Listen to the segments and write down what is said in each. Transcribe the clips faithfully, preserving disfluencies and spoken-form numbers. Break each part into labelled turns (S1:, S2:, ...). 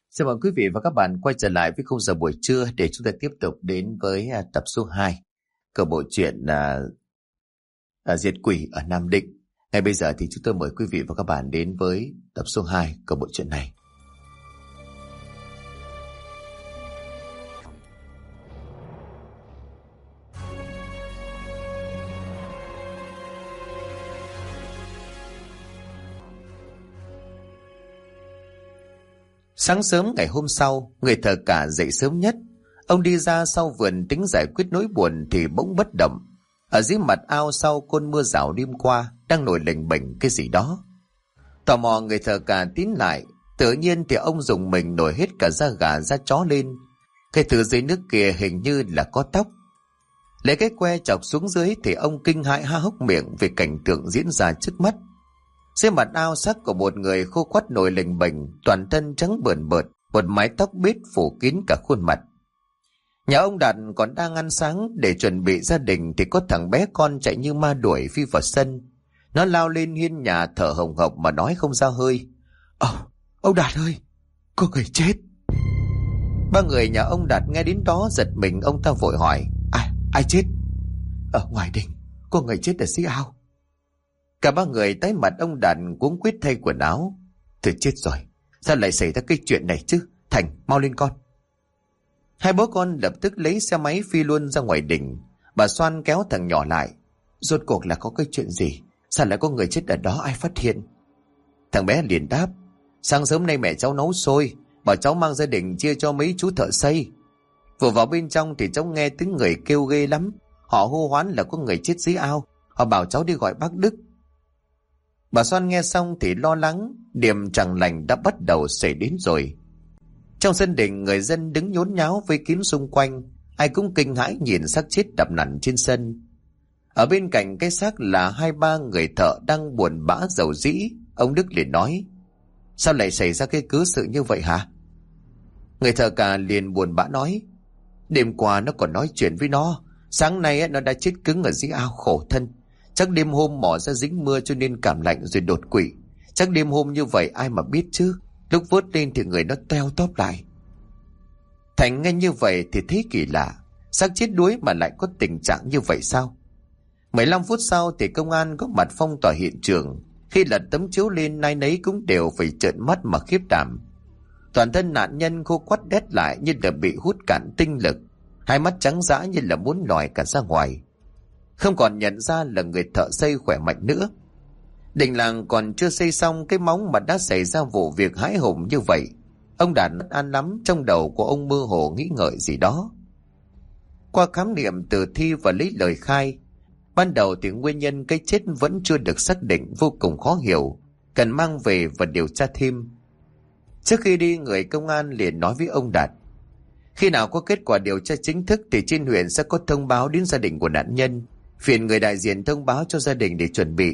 S1: Xin mời quý vị và các bạn quay trở lại với khung giờ buổi trưa để chúng ta tiếp tục đến với à, tập số hai của bộ truyện à, à, Diệt Quỷ ở Nam Định. Ngay bây giờ thì chúng tôi mời quý vị và các bạn đến với tập số hai của bộ truyện này. Sáng sớm ngày hôm sau, người thợ cả dậy sớm nhất. Ông đi ra sau vườn tính giải quyết nỗi buồn thì bỗng bất động. Ở dưới mặt ao sau cơn mưa rào đêm qua đang nổi lềnh bềnh cái gì đó. Tò mò người thợ cả tiến lại, tự nhiên thì ông dùng mình nổi hết cả da gà da chó lên. Cái thứ dưới nước kia hình như là có tóc. Lấy cái que chọc xuống dưới thì ông kinh hãi há hốc miệng về cảnh tượng diễn ra trước mắt. Dưới mặt ao xác của một người khô quắt nổi lềnh bềnh, toàn thân trắng bờn bợt, một mái tóc bết phủ kín cả khuôn mặt. Nhà ông Đạt còn đang ăn sáng để chuẩn bị gia đình thì có thằng bé con chạy như ma đuổi phi vào sân. Nó lao lên hiên nhà thở hồng hộc mà nói không ra hơi. Ồ, ông Đạt ơi, có người chết. Ba người nhà ông Đạt nghe đến đó giật mình, ông ta vội hỏi. Ai, ai chết? Ở ngoài đình, có người chết ở dưới ao. Cả ba người tái mặt, ông Đạt cuống quýt thay quần áo. Thôi chết rồi, sao lại xảy ra cái chuyện này chứ? Thành, mau lên con. Hai bố con lập tức lấy xe máy phi luôn ra ngoài đình. Bà Xoan kéo thằng nhỏ lại. Rốt cuộc là có cái chuyện gì? Sao lại có người chết ở đó, ai phát hiện? Thằng bé liền đáp. Sáng sớm nay mẹ cháu nấu xôi, bảo cháu mang gia đình chia cho mấy chú thợ xây. Vừa vào bên trong thì cháu nghe tiếng người kêu ghê lắm. Họ hô hoán là có người chết dưới ao. Họ bảo cháu đi gọi bác Đức. Bà Xoan nghe xong thì lo lắng, điểm chẳng lành đã bắt đầu xảy đến rồi. Trong sân đình, người dân đứng nhốn nháo vây kín xung quanh, ai cũng kinh hãi nhìn xác chết đập nằm trên sân. Ở bên cạnh cái xác là hai ba người thợ đang buồn bã rầu rĩ. Ông Đức liền nói, sao lại xảy ra cái cớ sự như vậy hả? Người thợ cả liền buồn bã nói, đêm qua nó còn nói chuyện với nó, sáng nay nó đã chết cứng ở dưới ao, khổ thân. Chắc đêm hôm mò ra dính mưa cho nên cảm lạnh rồi đột quỵ. Chắc đêm hôm như vậy ai mà biết chứ. Lúc vớt lên thì người nó teo tóp lại. Thành nghe như vậy thì thấy kỳ lạ. Xác chết đuối mà lại có tình trạng như vậy sao? mười lăm phút sau thì công an có mặt phong tỏa hiện trường. Khi lật tấm chiếu lên, ai nấy cũng đều phải trợn mắt mà khiếp đảm. Toàn thân nạn nhân khô quắt đét lại như là bị hút cạn tinh lực. Hai mắt trắng dã như là muốn lòi cả ra ngoài. Không còn nhận ra là người thợ xây khỏe mạnh nữa. Đình làng còn chưa xây xong cái móng mà đã xảy ra vụ việc hãi hùng như vậy. Ông Đạt bất an lắm, trong đầu của ông mơ hồ nghĩ ngợi gì đó. Qua khám nghiệm tử thi và lấy lời khai, ban đầu thì nguyên nhân cái chết vẫn chưa được xác định, vô cùng khó hiểu, cần mang về và điều tra thêm. Trước khi đi, người công an liền nói với ông Đạt, khi nào có kết quả điều tra chính thức thì trên huyện sẽ có thông báo đến gia đình của nạn nhân, phiền người đại diện thông báo cho gia đình để chuẩn bị.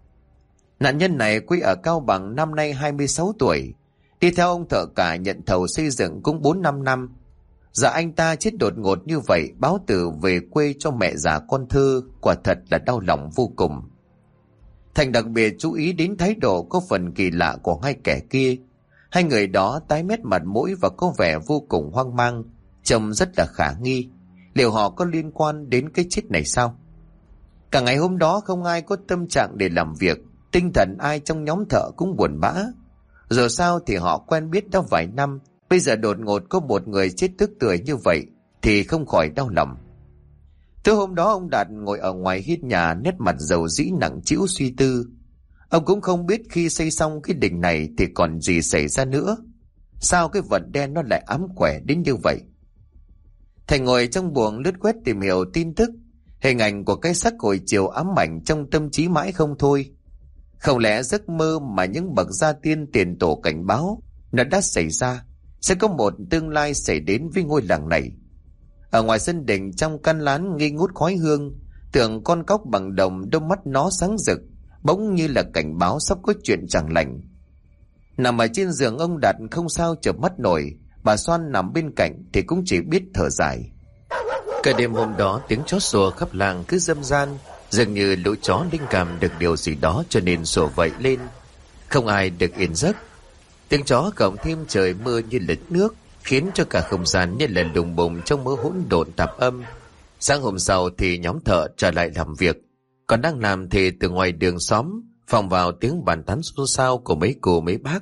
S1: Nạn nhân này quê ở Cao Bằng, năm nay hai mươi sáu tuổi, đi theo ông thợ cả nhận thầu xây dựng cũng bốn năm năm. Giờ anh ta chết đột ngột như vậy, báo từ về quê cho mẹ già con thơ, quả thật là đau lòng vô cùng. Thành đặc biệt chú ý đến thái độ có phần kỳ lạ của hai kẻ kia. Hai người đó tái mét mặt mũi và có vẻ vô cùng hoang mang, trông rất là khả nghi. Liệu họ có liên quan đến cái chết này sao? Cả ngày hôm đó không ai có tâm trạng để làm việc, tinh thần ai trong nhóm thợ cũng buồn bã. Dù sao thì họ quen biết đã vài năm, bây giờ đột ngột có một người chết tức tưởi như vậy thì không khỏi đau lòng. Tối hôm đó ông Đạt ngồi ở ngoài hiên nhà, nét mặt rầu rĩ nặng trĩu suy tư. Ông cũng không biết khi xây xong cái đình này thì còn gì xảy ra nữa. Sao cái vật đen nó lại ám quẻ đến như vậy? Thành ngồi trong buồng lướt quét tìm hiểu tin tức. Hình ảnh của cái xác hồi chiều ám ảnh trong tâm trí mãi không thôi. Không lẽ giấc mơ mà những bậc gia tiên tiền tổ cảnh báo nó đã xảy ra, sẽ có một tương lai xảy đến với ngôi làng này? Ở ngoài sân đình, trong căn lán nghi ngút khói hương, tượng con cóc bằng đồng, đôi mắt nó sáng rực, bỗng như là cảnh báo sắp có chuyện chẳng lành. Nằm ở trên giường, ông Đạt không sao chợp mắt nổi. Bà Xoan nằm bên cạnh thì cũng chỉ biết thở dài. Cả đêm hôm đó, tiếng chó sủa khắp làng cứ râm ran, dường như lũ chó linh cảm được điều gì đó cho nên sủa vậy lên. Không ai được yên giấc. Tiếng chó cộng thêm trời mưa như lật nước, khiến cho cả không gian như là đùng bùng trong mớ hỗn độn tạp âm. Sáng hôm sau thì nhóm thợ trở lại làm việc. Còn đang làm thì từ ngoài đường xóm vọng vào tiếng bàn tán xôn xao của mấy cô mấy bác.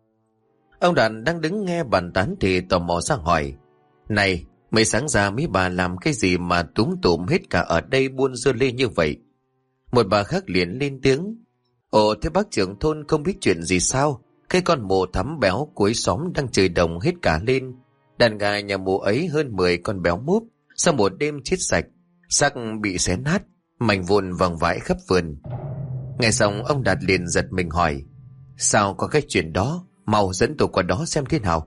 S1: Ông Đạt đang đứng nghe bàn tán thì tò mò ra hỏi: "Này, mấy sáng ra mấy bà làm cái gì mà túm tụm hết cả ở đây buôn dưa lê như vậy?" Một bà khác liền lên tiếng: "Ồ, thế bác trưởng thôn không biết chuyện gì sao? Cái con mồ thắm béo cuối xóm đang chơi đồng hết cả lên. Đàn gà nhà mồ ấy hơn mười con béo múp, sau một đêm chết sạch, xác bị xé nát, mảnh vụn văng vãi khắp vườn." Nghe xong ông Đạt liền giật mình hỏi: "Sao có cái chuyện đó? Mau dẫn tôi qua đó xem thế nào."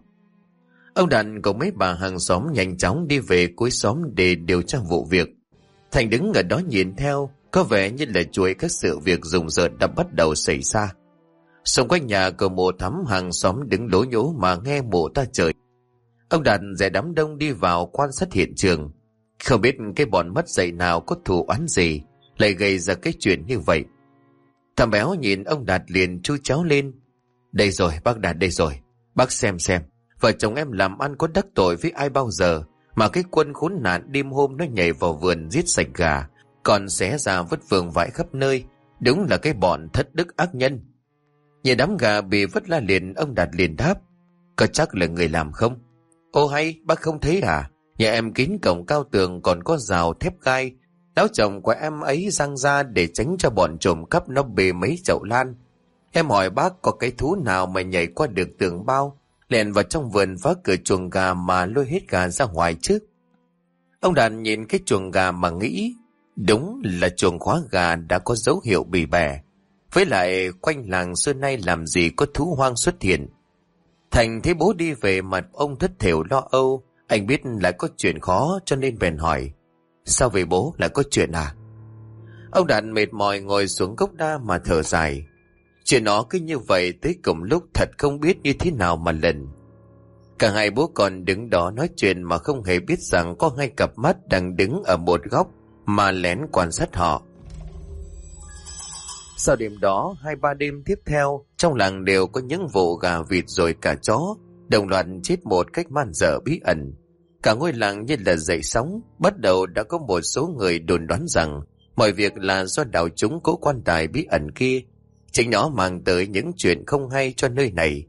S1: Ông Đạt cùng mấy bà hàng xóm nhanh chóng đi về cuối xóm để điều tra vụ việc. Thành đứng ở đó nhìn theo, có vẻ như là chuỗi các sự việc rùng rợn đã bắt đầu xảy ra. Xung quanh nhà của mộ thắm, hàng xóm đứng lố nhố mà nghe mộ ta trời. Ông Đạt dè đám đông đi vào quan sát hiện trường. Không biết cái bọn mất dạy nào có thù oán gì lại gây ra cái chuyện như vậy. Thằng béo nhìn ông Đạt liền chu chéo lên: "Đây rồi, bác Đạt đây rồi. Bác xem xem, vợ chồng em làm ăn có đắc tội với ai bao giờ mà cái quân khốn nạn đêm hôm nó nhảy vào vườn giết sạch gà, còn xé ra vứt vương vãi khắp nơi. Đúng là cái bọn thất đức ác nhân." Nhìn đám gà bị vứt la liền, ông Đạt liền đáp: "Có chắc là người làm không?" "Ô hay, bác không thấy à? Nhà em kín cổng cao tường còn có rào thép gai. Lão chồng của em ấy giăng ra để tránh cho bọn trộm cắp nó bê mấy chậu lan. Em hỏi bác có cái thú nào mà nhảy qua được tường bao, lèn vào trong vườn phá cửa chuồng gà mà lôi hết gà ra ngoài chứ?" Ông Đạt nhìn cái chuồng gà mà nghĩ, đúng là chuồng khóa gà đã có dấu hiệu bị bẻ. Với lại quanh làng xưa nay làm gì có thú hoang xuất hiện. Thành thấy bố đi về, mặt ông thất thểu lo âu. Anh biết lại có chuyện khó cho nên bèn hỏi: "Sao về bố, lại có chuyện à?" Ông Đạt mệt mỏi ngồi xuống gốc đa mà thở dài. Chuyện nó cứ như vậy tới cùng lúc thật không biết như thế nào mà lần. Cả hai bố con đứng đó nói chuyện mà không hề biết rằng có hai cặp mắt đang đứng ở một góc mà lén quan sát họ. Sau đêm đó, hai ba đêm tiếp theo, trong làng đều có những vụ gà vịt rồi cả chó đồng loạt chết một cách man dợ bí ẩn. Cả ngôi làng như là dậy sóng. Bắt đầu đã có một số người đồn đoán rằng mọi việc là do đạo chúng cố quan tài bí ẩn kia, chính nó mang tới những chuyện không hay cho nơi này.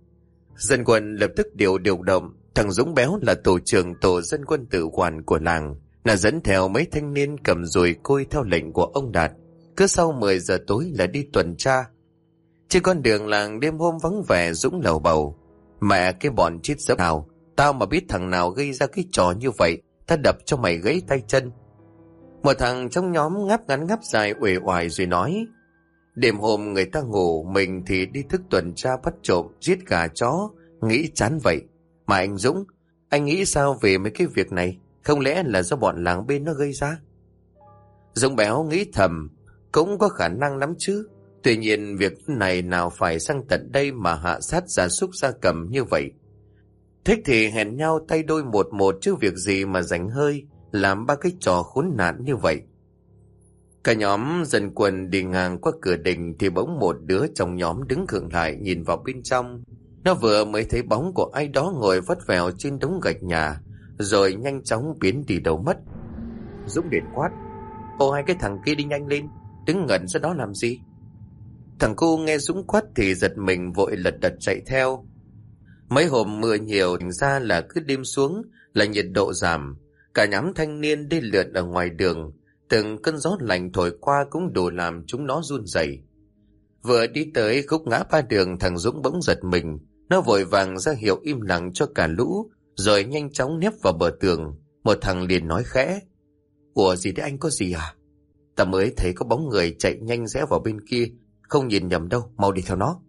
S1: Dân quân lập tức điều điều động. Thằng Dũng béo là tổ trưởng tổ dân quân tự quản của làng, là dẫn theo mấy thanh niên cầm dùi côi theo lệnh của ông Đạt. Cứ sau mười giờ tối là đi tuần tra. Trên con đường làng đêm hôm vắng vẻ, Dũng lầu bầu: "Mẹ cái bọn chết dẫm nào, tao mà biết thằng nào gây ra cái trò như vậy, ta đập cho mày gãy tay chân." Một thằng trong nhóm ngáp ngắn ngáp dài uể oải rồi nói: "Đêm hôm người ta ngủ, mình thì đi thức tuần tra bắt trộm giết gà chó, nghĩ chán vậy. Mà anh Dũng, anh nghĩ sao về mấy cái việc này? Không lẽ là do bọn làng bên nó gây ra?" Dũng béo nghĩ thầm, cũng có khả năng lắm chứ. Tuy nhiên việc này nào phải sang tận đây mà hạ sát gia súc gia cầm như vậy. Thích thì hẹn nhau tay đôi một một chứ việc gì mà dành hơi làm ba cái trò khốn nạn như vậy. Cả nhóm dân quân đi ngang qua cửa đình thì bỗng một đứa trong nhóm đứng khựng lại nhìn vào bên trong. Nó vừa mới thấy bóng của ai đó ngồi vắt vẻo trên đống gạch nhà, rồi nhanh chóng biến đi đâu mất. Dũng liền quát: "Ô, hai cái thằng kia đi nhanh lên, đứng ngẩn ra đó làm gì?" Thằng cu nghe Dũng quát thì giật mình vội lật đật chạy theo. Mấy hôm mưa nhiều thành ra là cứ đêm xuống là nhiệt độ giảm. Cả nhóm thanh niên đi lượn ở ngoài đường, từng cơn gió lạnh thổi qua cũng đủ làm chúng nó run rẩy. Vừa đi tới khúc ngã ba đường, thằng Dũng bỗng giật mình. Nó vội vàng ra hiệu im lặng cho cả lũ, rồi nhanh chóng nép vào bờ tường. Một thằng liền nói khẽ: "Ủa gì đấy anh, có gì à? Ta mới thấy có bóng người chạy nhanh rẽ vào bên kia, không nhìn nhầm đâu, mau đi theo nó."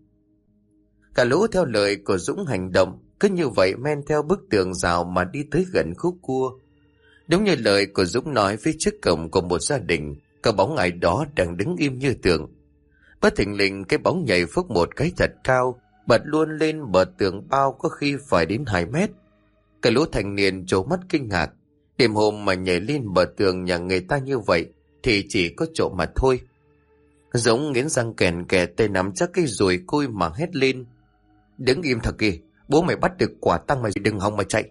S1: Cả lũ theo lời của Dũng hành động, cứ như vậy men theo bức tường rào mà đi tới gần khúc cua. Đúng như lời của Dũng nói, phía trước cổng của một gia đình có bóng ai đó đang đứng im như tượng. Bất thình lình cái bóng nhảy phúc một cái thật cao, bật luôn lên bờ tường bao có khi phải đến hai mét. Cả lũ thanh niên trố mắt kinh ngạc. Đêm hôm mà nhảy lên bờ tường nhà người ta như vậy thì chỉ có trộm mà thôi. Dũng nghiến răng kèn kè tay nắm chắc cái dùi cui mà hét lên: đứng im thật kìa, bố mày bắt được quả tang mày đừng hòng mà chạy.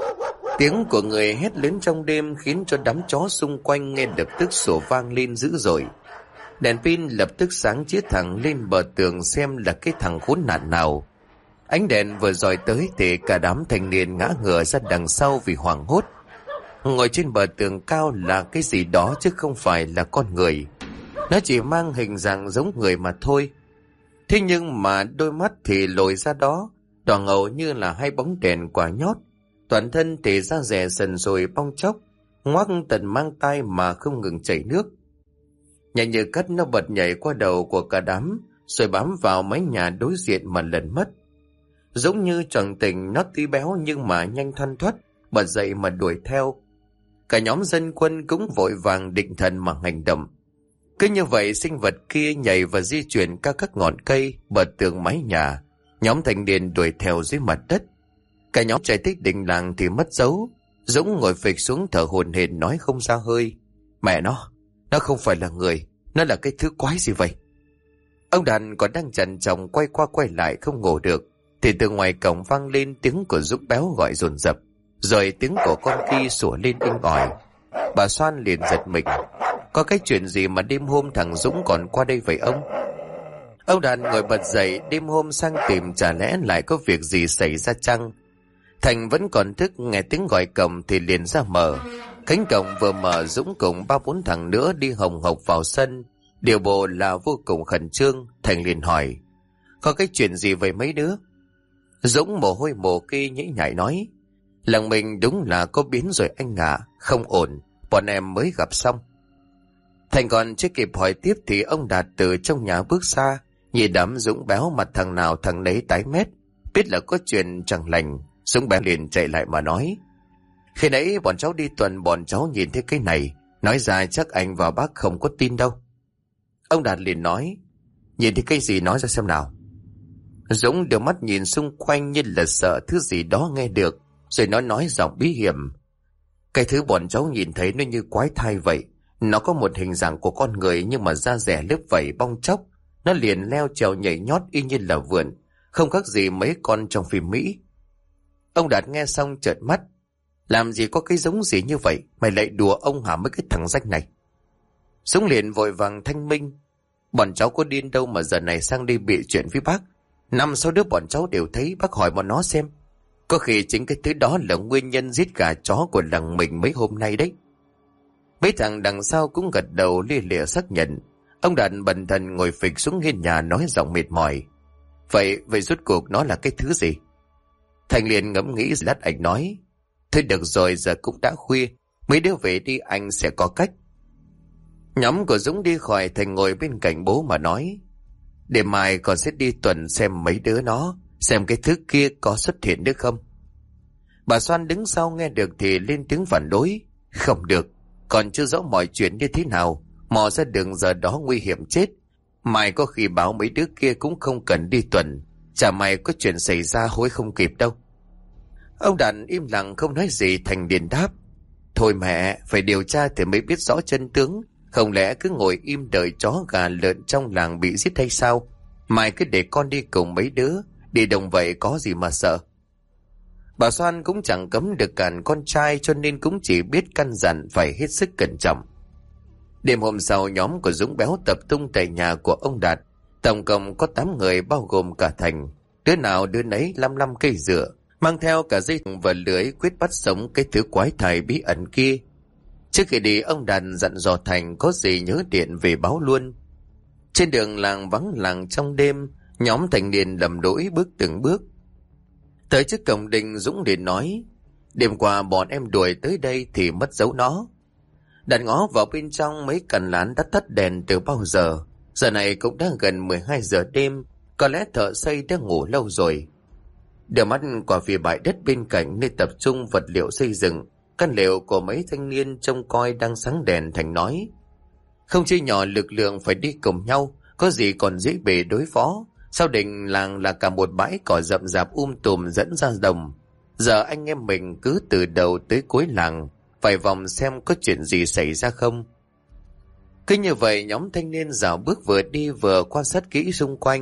S1: Tiếng của người hét lớn trong đêm khiến cho đám chó xung quanh nghe lập tức sủa vang lên dữ dội. Đèn pin lập tức sáng chiếu thẳng lên bờ tường xem là cái thằng khốn nạn nào. Ánh đèn vừa dọi tới thì cả đám thanh niên ngã ngửa ra đằng sau vì hoảng hốt. Ngồi trên bờ tường cao là cái gì đó chứ không phải là con người. Nó chỉ mang hình dạng giống người mà thôi. Thế nhưng mà đôi mắt thì lồi ra đó, đỏ ngầu như là hai bóng đèn quả nhót. Toàn thân thì da rẻ sần sùi bong chóc, ngoác tận mang tai mà không ngừng chảy nước. Nhanh như cắt nó bật nhảy qua đầu của cả đám, rồi bám vào mái nhà đối diện mà lần mất. Giống như choàng tỉnh, nó tuy béo nhưng mà nhanh thoăn thoắt, bật dậy mà đuổi theo. Cả nhóm dân quân cũng vội vàng định thần mà hành động. Cứ như vậy sinh vật kia nhảy và di chuyển qua các ngọn cây, bờ tường mái nhà. Nhóm thanh niên đuổi theo dưới mặt đất. Cả nhóm chạy tới đình làng thì mất dấu. Dũng ngồi phịch xuống thở hổn hển nói không ra hơi. Mẹ nó, nó không phải là người, nó là cái thứ quái gì vậy? Ông Đạt còn đang chần chồng quay qua quay lại không ngủ được, thì từ ngoài cổng vang lên tiếng của Dũng béo gọi dồn dập, rồi tiếng của con kia sủa lên inh ỏi. Bà Soan liền giật mình. Có cái chuyện gì mà đêm hôm thằng Dũng còn qua đây vậy ông? Ông Đạt ngồi bật dậy, đêm hôm sang tìm chả lẽ lại có việc gì xảy ra chăng? Thành vẫn còn thức, nghe tiếng gọi cổng thì liền ra mở. Cánh cổng vừa mở, Dũng cùng ba bốn thằng nữa đi hồng hộc vào sân. Điều bộ là vô cùng khẩn trương. Thành liền hỏi, có cái chuyện gì vậy mấy đứa? Dũng mồ hôi mồ kê nhễ nhại nói, làng mình đúng là có biến rồi anh ạ, à, không ổn, bọn em mới gặp xong. Thành còn chưa kịp hỏi tiếp thì ông Đạt từ trong nhà bước ra, nhìn đám Dũng béo mặt thằng nào thằng nấy tái mét, biết là có chuyện chẳng lành. Dũng béo liền chạy lại mà nói, khi nãy bọn cháu đi tuần bọn cháu nhìn thấy cái này, nói ra chắc anh và bác không có tin đâu. Ông Đạt liền nói, nhìn thấy cái gì nói ra xem nào. Dũng đưa mắt nhìn xung quanh như là sợ thứ gì đó nghe được, rồi nó nói giọng bí hiểm, cái thứ bọn cháu nhìn thấy nó như quái thai vậy. Nó có một hình dạng của con người nhưng mà da rẻ lớp vảy bong chóc. Nó liền leo trèo nhảy nhót y như là vượn, không khác gì mấy con trong phim Mỹ. Ông Đạt nghe xong trợn mắt, làm gì có cái giống gì như vậy, mày lại đùa ông hả mấy cái thằng rách này? Dũng liền vội vàng thanh minh, bọn cháu có điên đâu mà giờ này sang đi bị chuyện với bác. Năm sáu đứa bọn cháu đều thấy, bác hỏi bọn nó xem. Có khi chính cái thứ đó là nguyên nhân giết gà chó của làng mình mấy hôm nay đấy. Mấy thằng đằng sau cũng gật đầu lia lịa xác nhận. Ông Đạt bần thần ngồi phịch xuống hiên nhà nói giọng mệt mỏi, Vậy, vậy rốt cuộc nó là cái thứ gì? Thành liền ngẫm nghĩ lát anh nói, thôi được rồi, giờ cũng đã khuya, mấy đứa về đi, anh sẽ có cách. Nhóm của Dũng đi khỏi, Thành ngồi bên cạnh bố mà nói, để mai con sẽ đi tuần xem mấy đứa nó, xem cái thứ kia có xuất hiện được không. Bà Soan đứng sau nghe được thì lên tiếng phản đối, không được, còn chưa rõ mọi chuyện như thế nào, mò ra đường giờ đó nguy hiểm chết. Mai có khi báo mấy đứa kia cũng không cần đi tuần, chả may có chuyện xảy ra hối không kịp đâu. Ông Đàn im lặng không nói gì. Thành điền đáp, thôi mẹ, phải điều tra thì mới biết rõ chân tướng, không lẽ cứ ngồi im đợi chó gà lợn trong làng bị giết hay sao? Mai cứ để con đi cùng mấy đứa, đi đồng vậy có gì mà sợ. Bà Soan cũng chẳng cấm được cản con trai, cho nên cũng chỉ biết căn dặn phải hết sức cẩn trọng. Đêm hôm sau, nhóm của Dũng Béo tập trung tại nhà của ông Đạt. Tổng cộng có tám người bao gồm cả Thành. Đứa nào đứa nấy lăm lăm cây dựa, mang theo cả dây thừng và lưới, quyết bắt sống cái thứ quái thai bí ẩn kia. Trước khi đi, ông Đạt dặn dò Thành có gì nhớ điện về báo luôn. Trên đường làng vắng lặng trong đêm, nhóm thanh niên lầm lũi bước từng bước. Tới trước cổng đình, Dũng liền nói, đêm qua bọn em đuổi tới đây thì mất dấu nó. Đặt ngó vào bên trong, mấy cành lán đã tắt đèn từ bao giờ. Giờ này cũng đã gần mười hai giờ đêm, có lẽ thợ xây đã ngủ lâu rồi. Đưa mắt qua phía bãi đất bên cạnh nơi tập trung vật liệu xây dựng, căn lều của mấy thanh niên trông coi đang sáng đèn. Thành nói, không chia nhỏ lực lượng phải đi cùng nhau, có gì còn dễ bề đối phó. Sau đình làng là cả một bãi cỏ rậm rạp um tùm dẫn ra đồng. Giờ anh em mình cứ từ đầu tới cuối làng phải vòng xem có chuyện gì xảy ra không. Cứ như vậy, nhóm thanh niên dạo bước vừa đi vừa quan sát kỹ xung quanh.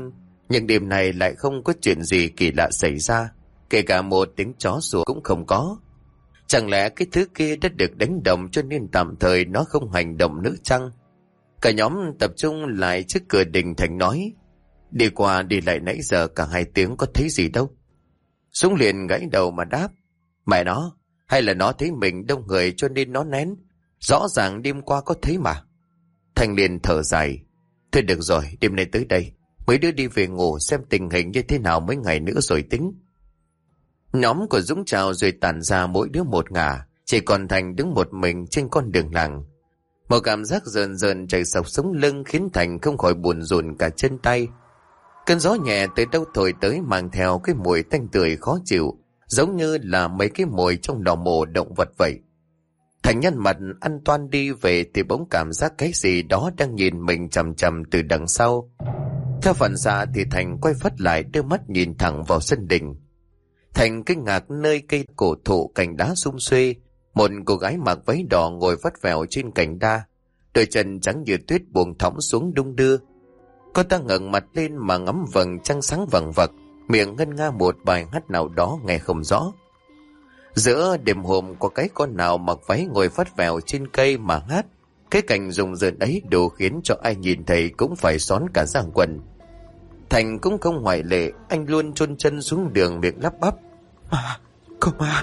S1: Nhưng đêm này lại không có chuyện gì kỳ lạ xảy ra, kể cả một tiếng chó sủa cũng không có. Chẳng lẽ cái thứ kia đã được đánh động cho nên tạm thời nó không hành động nữa chăng? Cả nhóm tập trung lại trước cửa đình. Thành nói, đi qua đi lại nãy giờ cả hai tiếng có thấy gì đâu. Dũng liền gãy đầu mà đáp, mẹ nó, hay là nó thấy mình đông người cho nên nó nén, rõ ràng đêm qua có thấy mà. Thành liền thở dài, thôi được rồi, đêm nay tới đây, mấy đứa đi về ngủ xem tình hình như thế nào mấy ngày nữa rồi tính. Nhóm của Dũng chào rồi tản ra mỗi đứa một ngả, chỉ còn Thành đứng một mình trên con đường làng. Một cảm giác rờn rờn chạy sọc sống lưng khiến Thành không khỏi buồn rùn cả chân tay. Cơn gió nhẹ từ đâu thổi tới mang theo cái mùi tanh tưởi khó chịu, giống như là mấy cái mùi trong lò mổ động vật vậy. Thành nhăn mặt ăn toan đi về thì bỗng cảm giác cái gì đó đang nhìn mình chằm chằm từ đằng sau. Theo phản xạ thì Thành quay phắt lại, đưa mắt nhìn thẳng vào sân đình. Thành kinh ngạc nơi cây cổ thụ cành đá sum xuê, một cô gái mặc váy đỏ ngồi vắt vẻo trên cành đa, đôi chân trắng như tuyết buông thõng xuống đung đưa. Cô ta ngẩng mặt lên mà ngắm vầng trăng sáng vằng vặc, miệng ngân nga một bài hát nào đó nghe không rõ. Giữa đêm hôm có cái con nào mặc váy ngồi vắt vẻo trên cây mà hát, cái cảnh rùng rợn ấy đủ khiến cho ai nhìn thấy cũng phải xón cả giang quần. Thành cũng không ngoại lệ, anh luôn chôn chân xuống đường miệng lắp bắp, mà, có ma.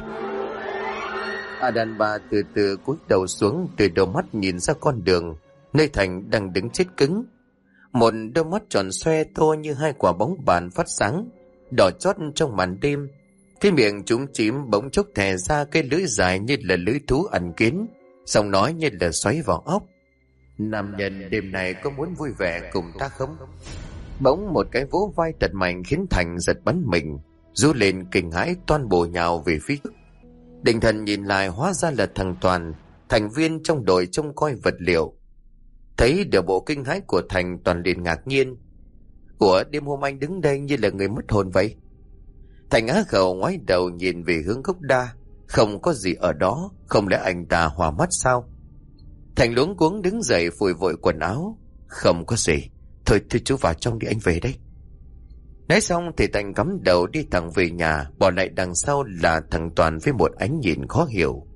S1: À, đàn bà từ từ cúi đầu xuống, từ đôi mắt nhìn ra con đường nơi Thành đang đứng chết cứng. Một đôi mắt tròn xoe to như hai quả bóng bàn phát sáng, đỏ chót trong màn đêm. Cái miệng trúng chím bỗng chốc thè ra cái lưỡi dài như là lưỡi thú ăn kiến, giọng nói như là xoáy vào óc. Nam nhân đêm này có muốn vui vẻ cùng ta không? Bỗng một cái vỗ vai thật mạnh khiến Thành giật bắn mình, rú lên kinh hãi toan bổ nhào về phía trước. Định thần nhìn lại hóa ra là thằng Toàn, thành viên trong đội trông coi vật liệu. Thấy được bộ kinh hãi của Thành, Toàn liền ngạc nhiên. Ủa, đêm hôm anh đứng đây như là người mất hồn vậy? Thành á khẩu ngoái đầu nhìn về hướng gốc đa, không có gì ở đó, không lẽ anh ta hòa mắt sao? Thành luống cuống đứng dậy phủi vội quần áo. Không có gì, thôi thôi chú vào trong đi, anh về đây. Nói xong thì Thành cắm đầu đi thẳng về nhà, bỏ lại đằng sau là thằng Toàn với một ánh nhìn khó hiểu.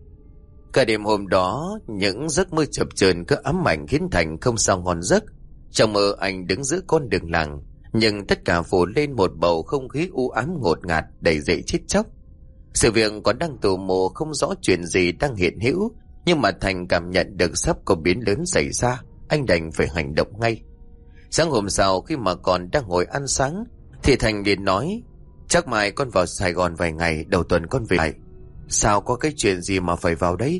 S1: Cả đêm hôm đó, những giấc mơ chập chờn cứ ám ảnh khiến Thành không sao ngon giấc. Trong mơ anh đứng giữa con đường làng, nhưng tất cả phủ lên một bầu không khí u ám ngột ngạt đầy dậy chết chóc. Sự việc còn đang tù mù không rõ chuyện gì đang hiện hữu, nhưng mà Thành cảm nhận được sắp có biến lớn xảy ra, anh đành phải hành động ngay. Sáng hôm sau khi mà còn đang ngồi ăn sáng thì Thành liền nói, chắc mai con vào Sài Gòn vài ngày, đầu tuần con về lại. Sao, có cái chuyện gì mà phải vào đấy?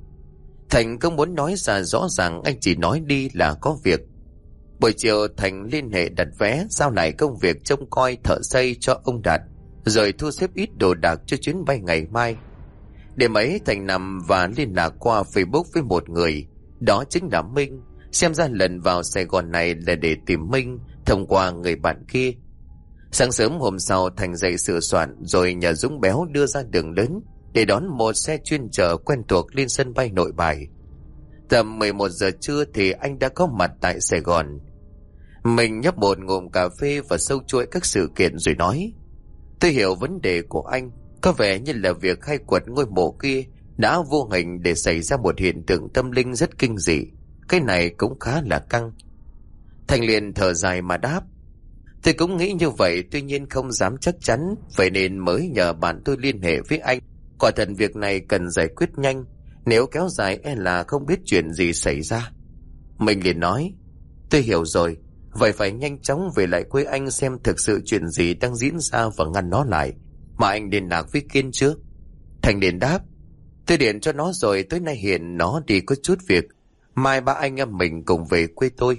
S1: Thành không muốn nói ra rõ ràng, anh chỉ nói đi là có việc. Buổi chiều Thành liên hệ đặt vé giao lại công việc trông coi thợ xây cho ông Đạt, rồi thu xếp ít đồ đạc cho chuyến bay ngày mai. Đêm ấy Thành nằm và liên lạc qua Facebook với một người, đó chính là Minh. Xem ra lần vào Sài Gòn này là để tìm Minh thông qua người bạn kia. Sáng sớm hôm sau Thành dậy sửa soạn rồi nhờ Dũng Béo đưa ra đường lớn để đón một xe chuyên chở quen thuộc lên sân bay Nội Bài. Tầm mười một giờ trưa thì anh đã có mặt tại Sài Gòn. Mình nhấp một ngụm cà phê và sâu chuỗi các sự kiện rồi nói, tôi hiểu vấn đề của anh, có vẻ như là việc khai quật ngôi mộ kia đã vô hình để xảy ra một hiện tượng tâm linh rất kinh dị. Cái này cũng khá là căng. Thành liền thở dài mà đáp, tôi cũng nghĩ như vậy, tuy nhiên không dám chắc chắn, vậy nên mới nhờ bạn tôi liên hệ với anh. Quả thật việc này cần giải quyết nhanh, nếu kéo dài e là không biết chuyện gì xảy ra. Mình liền nói, tôi hiểu rồi, vậy phải nhanh chóng về lại quê anh xem thực sự chuyện gì đang diễn ra và ngăn nó lại. Mà anh liên lạc với Kiên chưa? Thành liền đáp, tôi điện cho nó rồi, tối nay hiện nó đi có chút việc, mai ba anh em mình cùng về quê tôi.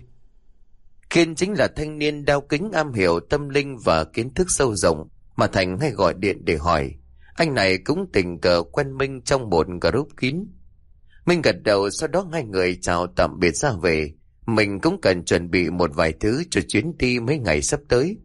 S1: Kiên chính là thanh niên đeo kính am hiểu tâm linh và kiến thức sâu rộng mà Thành hay gọi điện để hỏi. Anh này cũng tình cờ quen Minh trong một group kín. Minh gật đầu, sau đó hai người chào tạm biệt ra về. Mình cũng cần chuẩn bị một vài thứ cho chuyến đi mấy ngày sắp tới.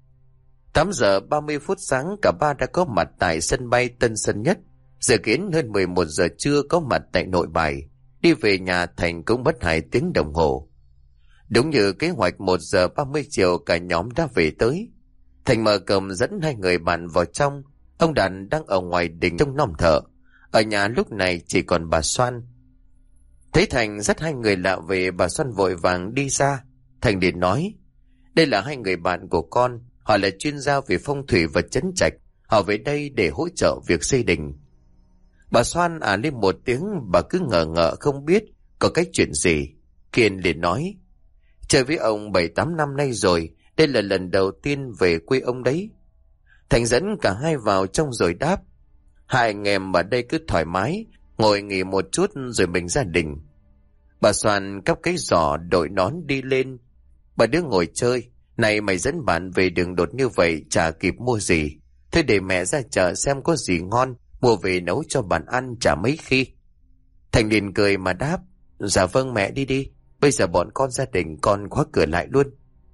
S1: Tám giờ ba mươi phút sáng cả ba đã có mặt tại sân bay Tân Sơn Nhất. Dự kiến hơn mười một giờ trưa có mặt tại Nội Bài. Đi về nhà Thành cũng mất hai tiếng đồng hồ. Đúng như kế hoạch, một giờ ba mươi chiều cả nhóm đã về tới. Thành mở cổng dẫn hai người bạn vào trong. Ông Đạt đang ở ngoài đình trông nom thợ. Ở nhà lúc này chỉ còn bà Soan. Thấy Thành dắt hai người lạ về, bà Soan vội vàng đi ra. Thành liền nói: đây là hai người bạn của con, họ là chuyên gia về phong thủy và trấn trạch, họ về đây để hỗ trợ việc xây đình. Bà Soan à lên một tiếng, bà cứ ngờ ngợ không biết có cái chuyện gì. Kiên liền nói: chơi với ông bảy tám năm nay rồi, đây là lần đầu tiên về quê ông đấy. Thành dẫn cả hai vào trong rồi đáp: hai anh em ở đây cứ thoải mái, ngồi nghỉ một chút rồi mình ra đình. Bà Soan cắp cái giỏ đội nón đi lên. Bà đứa ngồi chơi, này mày dẫn bạn về đường đột như vậy chả kịp mua gì. Thôi để mẹ ra chợ xem có gì ngon, mua về nấu cho bạn ăn chả mấy khi. Thành liền cười mà đáp: dạ vâng mẹ, đi đi, bây giờ bọn con gia đình con khóa cửa lại luôn.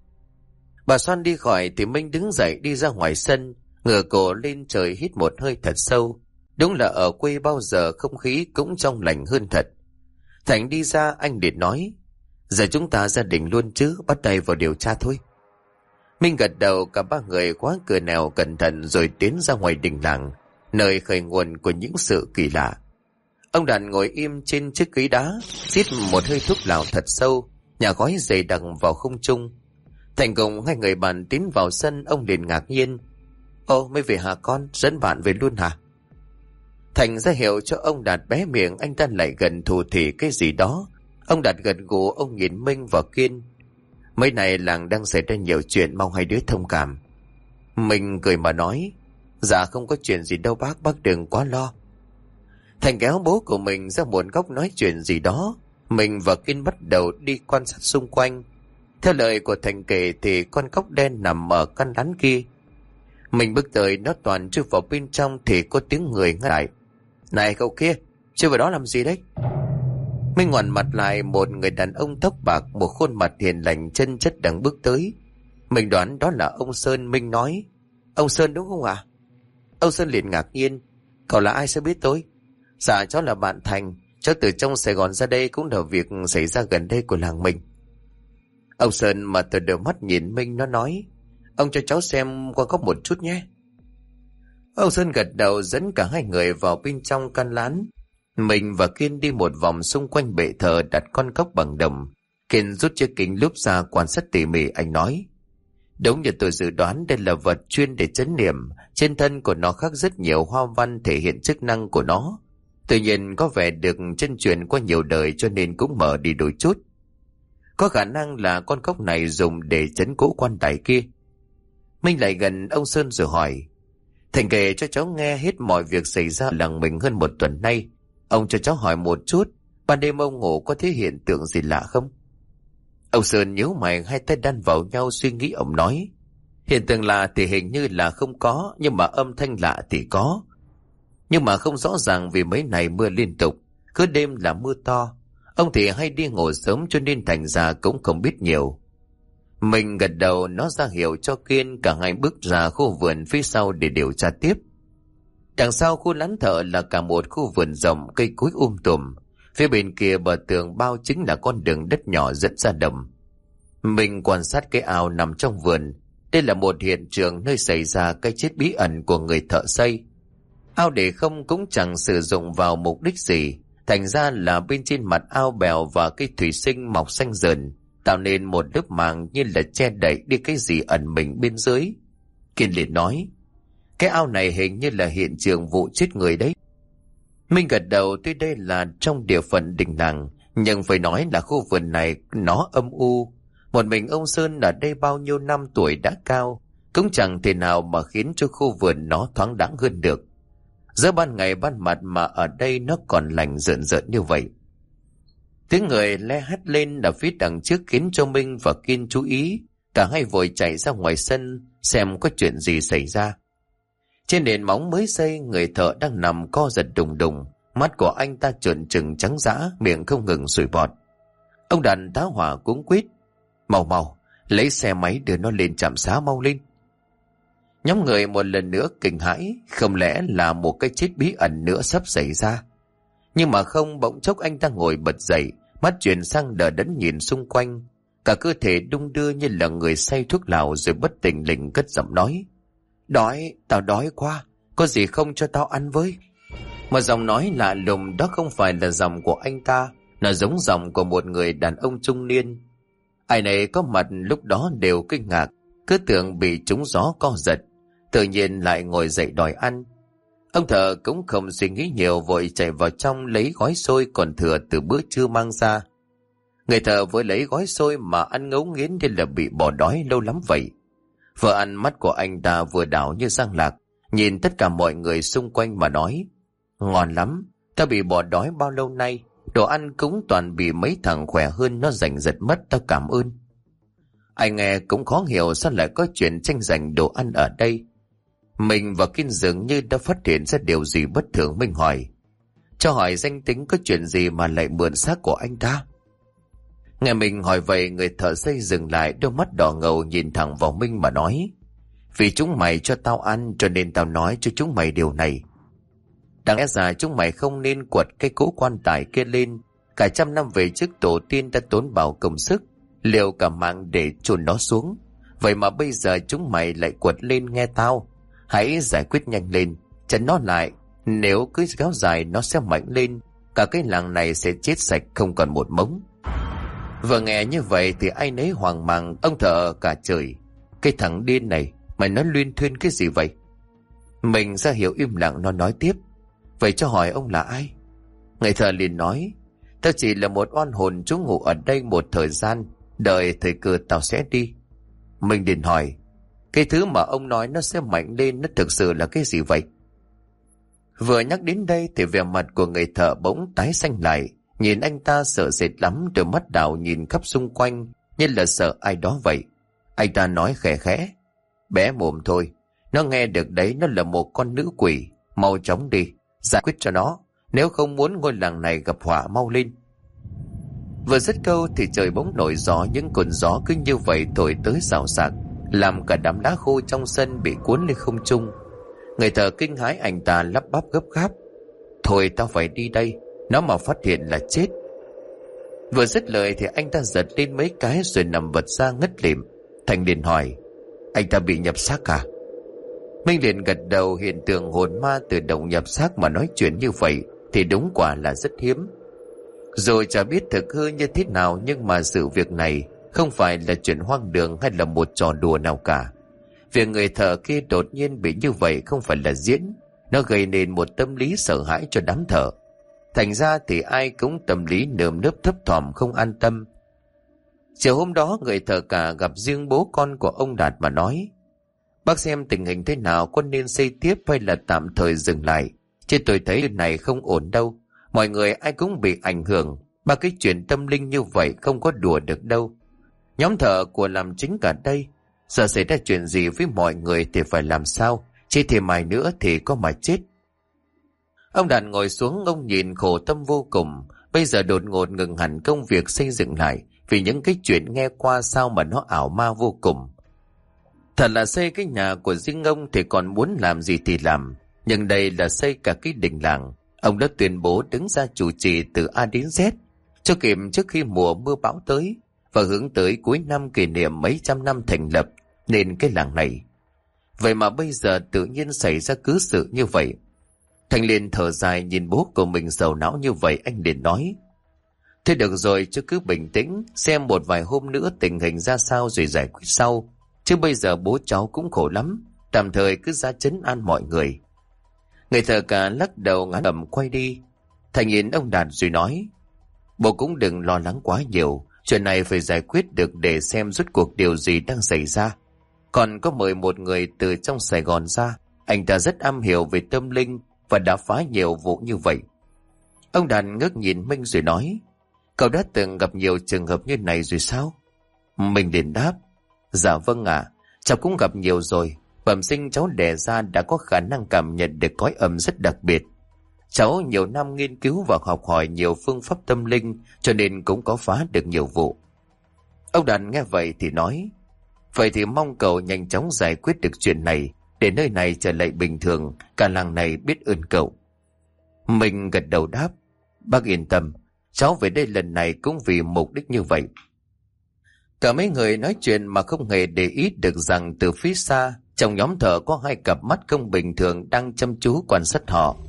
S1: Bà Soan đi khỏi thì Minh đứng dậy đi ra ngoài sân, ngửa cổ lên trời hít một hơi thật sâu. Đúng là ở quê bao giờ không khí cũng trong lành hơn thật. Thành đi ra, anh liền nói: giờ chúng ta gia đình luôn chứ, bắt tay vào điều tra thôi. Minh gật đầu, cả ba người khóa cửa nẻo cẩn thận rồi tiến ra ngoài đình làng, nơi khởi nguồn của những sự kỳ lạ. Ông Đạt ngồi im trên chiếc ghế đá, hít một hơi thuốc lào thật sâu, nhà khói dày đặc vào không trung. Thành cùng hai người bạn tiến vào sân, ông liền ngạc nhiên: ồ, mới về hả con, dẫn bạn về luôn hả? Thành ra hiệu cho ông Đạt bé miệng, anh ta lại gần thủ thỉ cái gì đó. Ông Đạt gật gù, ông nhìn Minh và Kiên: mấy này làng đang xảy ra nhiều chuyện, mong hai đứa thông cảm. Minh cười mà nói: dạ không có chuyện gì đâu bác, bác đừng quá lo. Thành kéo bố của mình ra một góc nói chuyện gì đó. Mình và Kiên bắt đầu đi quan sát xung quanh. Theo lời của Thành kể thì con cóc đen nằm ở căn lán kia. Mình bước tới, nó toàn chui vào bên trong thì có tiếng người ngắt lại: này cậu kia, chui vào đó làm gì đấy? Minh ngoảnh mặt lại, một người đàn ông tóc bạc, một khuôn mặt hiền lành chân chất đang bước tới. Mình đoán đó là ông Sơn. Minh nói: ông Sơn đúng không ạ? À? Ông Sơn liền ngạc nhiên: cậu là ai, sao biết tôi? Dạ cháu là bạn Thành, cháu từ trong Sài Gòn ra đây cũng là việc xảy ra gần đây của làng mình. Ông Sơn mà từ đôi mắt nhìn Minh, nó nói: ông cho cháu xem qua góc một chút nhé. Ông Sơn gật đầu, dẫn cả hai người vào bên trong căn lán. Mình và Kiên đi một vòng xung quanh bệ thờ đặt con cóc bằng đồng. Kiên rút chiếc kính lúp ra quan sát tỉ mỉ, anh nói: đúng như tôi dự đoán, đây là vật chuyên để trấn niệm. Trên thân của nó khắc rất nhiều hoa văn thể hiện chức năng của nó. Tuy nhiên có vẻ được chân truyền qua nhiều đời cho nên cũng mở đi đôi chút. Có khả năng là con cóc này dùng để trấn cỗ quan tài kia. Minh lại gần ông Sơn rồi hỏi: Thành kể cho cháu nghe hết mọi việc xảy ra làng mình hơn một tuần nay. Ông cho cháu hỏi một chút, ban đêm ông ngủ có thấy hiện tượng gì lạ không? Ông Sơn nhíu mày, hai tay đan vào nhau suy nghĩ. Ông nói: hiện tượng lạ thì hình như là không có, nhưng mà âm thanh lạ thì có. Nhưng mà không rõ ràng vì mấy ngày mưa liên tục, cứ đêm là mưa to. Ông thì hay đi ngủ sớm cho nên thành ra cũng không biết nhiều. Mình gật đầu, nó ra hiệu cho Kiên, cả hai bước ra khu vườn phía sau để điều tra tiếp. Đằng sau khu lán thợ là cả một khu vườn rộng, cây cối um tùm. Phía bên kia bờ tường bao chính là con đường đất nhỏ dẫn ra đồng. Mình quan sát cái ao nằm trong vườn. Đây là một hiện trường nơi xảy ra cái chết bí ẩn của người thợ xây. Ao để không cũng chẳng sử dụng vào mục đích gì, thành ra là bên trên mặt ao bèo và cây thủy sinh mọc xanh rờn, tạo nên một lớp màng như là che đậy đi cái gì ẩn mình bên dưới. Kiên liền nói: cái ao này hình như là hiện trường vụ chết người đấy. Minh gật đầu, tuy đây là trong địa phận đình làng, nhưng phải nói là khu vườn này nó âm u. Một mình ông Sơn ở đây bao nhiêu năm tuổi đã cao, cũng chẳng thể nào mà khiến cho khu vườn nó thoáng đãng hơn được. Giữa ban ngày ban mặt mà ở đây nó còn lành rợn rợn như vậy. Tiếng người le hét lên ở phía đằng trước khiến cho Minh và Kiên chú ý. Cả hai vội chạy ra ngoài sân xem có chuyện gì xảy ra. Trên nền móng mới xây, người thợ đang nằm co giật đùng đùng. Mắt của anh ta trợn trừng trắng dã, miệng không ngừng sủi bọt. Ông Đàn tá hỏa cuống quýt: mau mau lấy xe máy đưa nó lên trạm xá, mau lên. Nhóm người một lần nữa kinh hãi, không lẽ là một cái chết bí ẩn nữa sắp xảy ra? Nhưng mà không, bỗng chốc anh ta ngồi bật dậy, mắt chuyển sang đờ đẫn nhìn xung quanh. cả cơ thể đung đưa như là người say thuốc lào, rồi bất tỉnh lình cất giọng nói: Đói, tao đói quá, có gì không cho tao ăn với? Một giọng nói lạ lùng đó không phải là giọng của anh ta, nó giống giọng của một người đàn ông trung niên. Ai nấy có mặt lúc đó đều kinh ngạc, cứ tưởng bị trúng gió co giật, tự nhiên lại ngồi dậy đòi ăn. Ông thợ cũng không suy nghĩ nhiều, vội chạy vào trong lấy gói xôi còn thừa từ bữa trưa mang ra. Người thợ vừa lấy gói xôi mà ăn ngấu nghiến như là bị bỏ đói lâu lắm vậy. Vừa ăn, mắt của anh ta vừa đảo như giang lạc, nhìn tất cả mọi người xung quanh mà nói: Ngon lắm, ta bị bỏ đói bao lâu nay, đồ ăn cũng toàn bị mấy thằng khỏe hơn nó giành giật mất, tao cảm ơn. Anh nghe cũng khó hiểu sao lại có chuyện tranh giành đồ ăn ở đây. Mình và Kiên dường như đã phát hiện ra điều gì bất thường. Mình hỏi: Cho hỏi danh tính, có chuyện gì mà lại mượn xác của anh ta? Nghe mình hỏi vậy, người thợ xây dừng lại, đôi mắt đỏ ngầu nhìn thẳng vào Minh mà nói: Vì chúng mày cho tao ăn cho nên tao nói cho chúng mày điều này. Đáng lẽ ra chúng mày không nên quật cái cỗ quan tài kia lên. Cả trăm năm về trước tổ tiên đã tốn bao công sức, liều cả mạng để chôn nó xuống. Vậy mà bây giờ chúng mày lại quật lên. Nghe tao, hãy giải quyết nhanh lên, chấn nó lại. Nếu cứ kéo dài nó sẽ mạnh lên, cả cái làng này sẽ chết sạch không còn một mống. Vừa nghe như vậy thì ai nấy hoang mang. Ông thợ cả trời: Cái thằng điên này, mày nói luyên thuyên cái gì vậy? Mình ra hiểu im lặng, nó nói tiếp: Vậy cho hỏi ông là ai? Người thợ liền nói: Tao chỉ là một oan hồn trú ngụ ở đây một thời gian, đợi thời cơ tao sẽ đi. Mình liền hỏi: Cái thứ mà ông nói nó sẽ mạnh lên, nó thực sự là cái gì vậy? Vừa nhắc đến đây thì vẻ mặt của người thợ bỗng tái xanh lại, nhìn anh ta sợ sệt lắm, đôi mắt đảo nhìn khắp xung quanh như là sợ ai đó vậy. Anh ta nói khẽ khẽ: Bé mồm thôi, nó nghe được đấy, nó là một con nữ quỷ. Mau chóng đi, giải quyết cho nó, nếu không muốn ngôi làng này gặp họa, mau lên. Vừa dứt câu thì trời bỗng nổi gió, những cơn gió cứ như vậy thổi tới xào xạc, làm cả đám lá khô trong sân bị cuốn lên không trung. Người thợ kinh hãi, anh ta lắp bắp gấp gáp: Thôi tao phải đi đây, nó mà phát hiện là chết. Vừa dứt lời thì anh ta giật lên mấy cái rồi nằm vật ra ngất lịm. Thành liền hỏi: Anh ta bị nhập xác à? Minh liền gật đầu. Hiện tượng hồn ma tự động nhập xác mà nói chuyện như vậy thì đúng quả là rất hiếm. Rồi chả biết thực hư như thế nào, nhưng mà sự việc này không phải là chuyện hoang đường hay là một trò đùa nào cả. Việc người thợ kia đột nhiên bị như vậy không phải là diễn, nó gây nên một tâm lý sợ hãi cho đám thợ. Thành ra thì ai cũng tâm lý nơm nớp thấp thỏm, không an tâm. Chiều hôm đó, người thợ cả gặp riêng bố con của ông Đạt mà nói: Bác xem tình hình thế nào, có nên xây tiếp hay là tạm thời dừng lại? Chứ tôi thấy điều này không ổn đâu. Mọi người ai cũng bị ảnh hưởng. Ba cái chuyện tâm linh như vậy không có đùa được đâu. Nhóm thợ của làm chính cả đây, sợ xảy ra chuyện gì với mọi người thì phải làm sao, chỉ thêm mai nữa thì có mà chết. Ông Đạt ngồi xuống, ông nhìn khổ tâm vô cùng. Bây giờ đột ngột ngừng hẳn công việc xây dựng lại, vì những cái chuyện nghe qua sao mà nó ảo ma vô cùng. Thật là xây cái nhà của riêng ông thì còn muốn làm gì thì làm, nhưng đây là xây cả cái đình làng. Ông đã tuyên bố đứng ra chủ trì từ A đến Z, cho kịp trước khi mùa mưa bão tới, và hướng tới cuối năm kỷ niệm mấy trăm năm thành lập nên cái làng này. Vậy mà bây giờ tự nhiên xảy ra cứ sự như vậy. Thành liền thở dài nhìn bố của mình sầu não như vậy, anh liền nói: Thế được rồi, chứ cứ bình tĩnh, xem một vài hôm nữa tình hình ra sao rồi giải quyết sau. Chứ bây giờ bố cháu cũng khổ lắm, tạm thời cứ ra trấn an mọi người. Người thợ cả lắc đầu ngán ngẩm quay đi. Thành nhìn ông Đạt rồi nói: Bố cũng đừng lo lắng quá nhiều, chuyện này phải giải quyết được để xem rốt cuộc điều gì đang xảy ra. Còn có mời một người từ trong Sài Gòn ra, anh ta rất am hiểu về tâm linh và đã phá nhiều vụ như vậy. Ông Đạt ngước nhìn Minh rồi nói: Cậu đã từng gặp nhiều trường hợp như này rồi sao? Minh liền đáp: Dạ vâng ạ, à, cháu cũng gặp nhiều rồi. Bẩm sinh cháu đẻ ra đã có khả năng cảm nhận được cõi âm rất đặc biệt. Cháu nhiều năm nghiên cứu và học hỏi nhiều phương pháp tâm linh, cho nên cũng có phá được nhiều vụ. Ông Đạt nghe vậy thì nói: Vậy thì mong cậu nhanh chóng giải quyết được chuyện này, để nơi này trở lại bình thường, cả làng này biết ơn cậu. Mình gật đầu đáp: Bác yên tâm, cháu về đây lần này cũng vì mục đích như vậy. Cả mấy người nói chuyện mà không hề để ý được rằng từ phía xa, trong nhóm thợ có hai cặp mắt không bình thường đang chăm chú quan sát họ.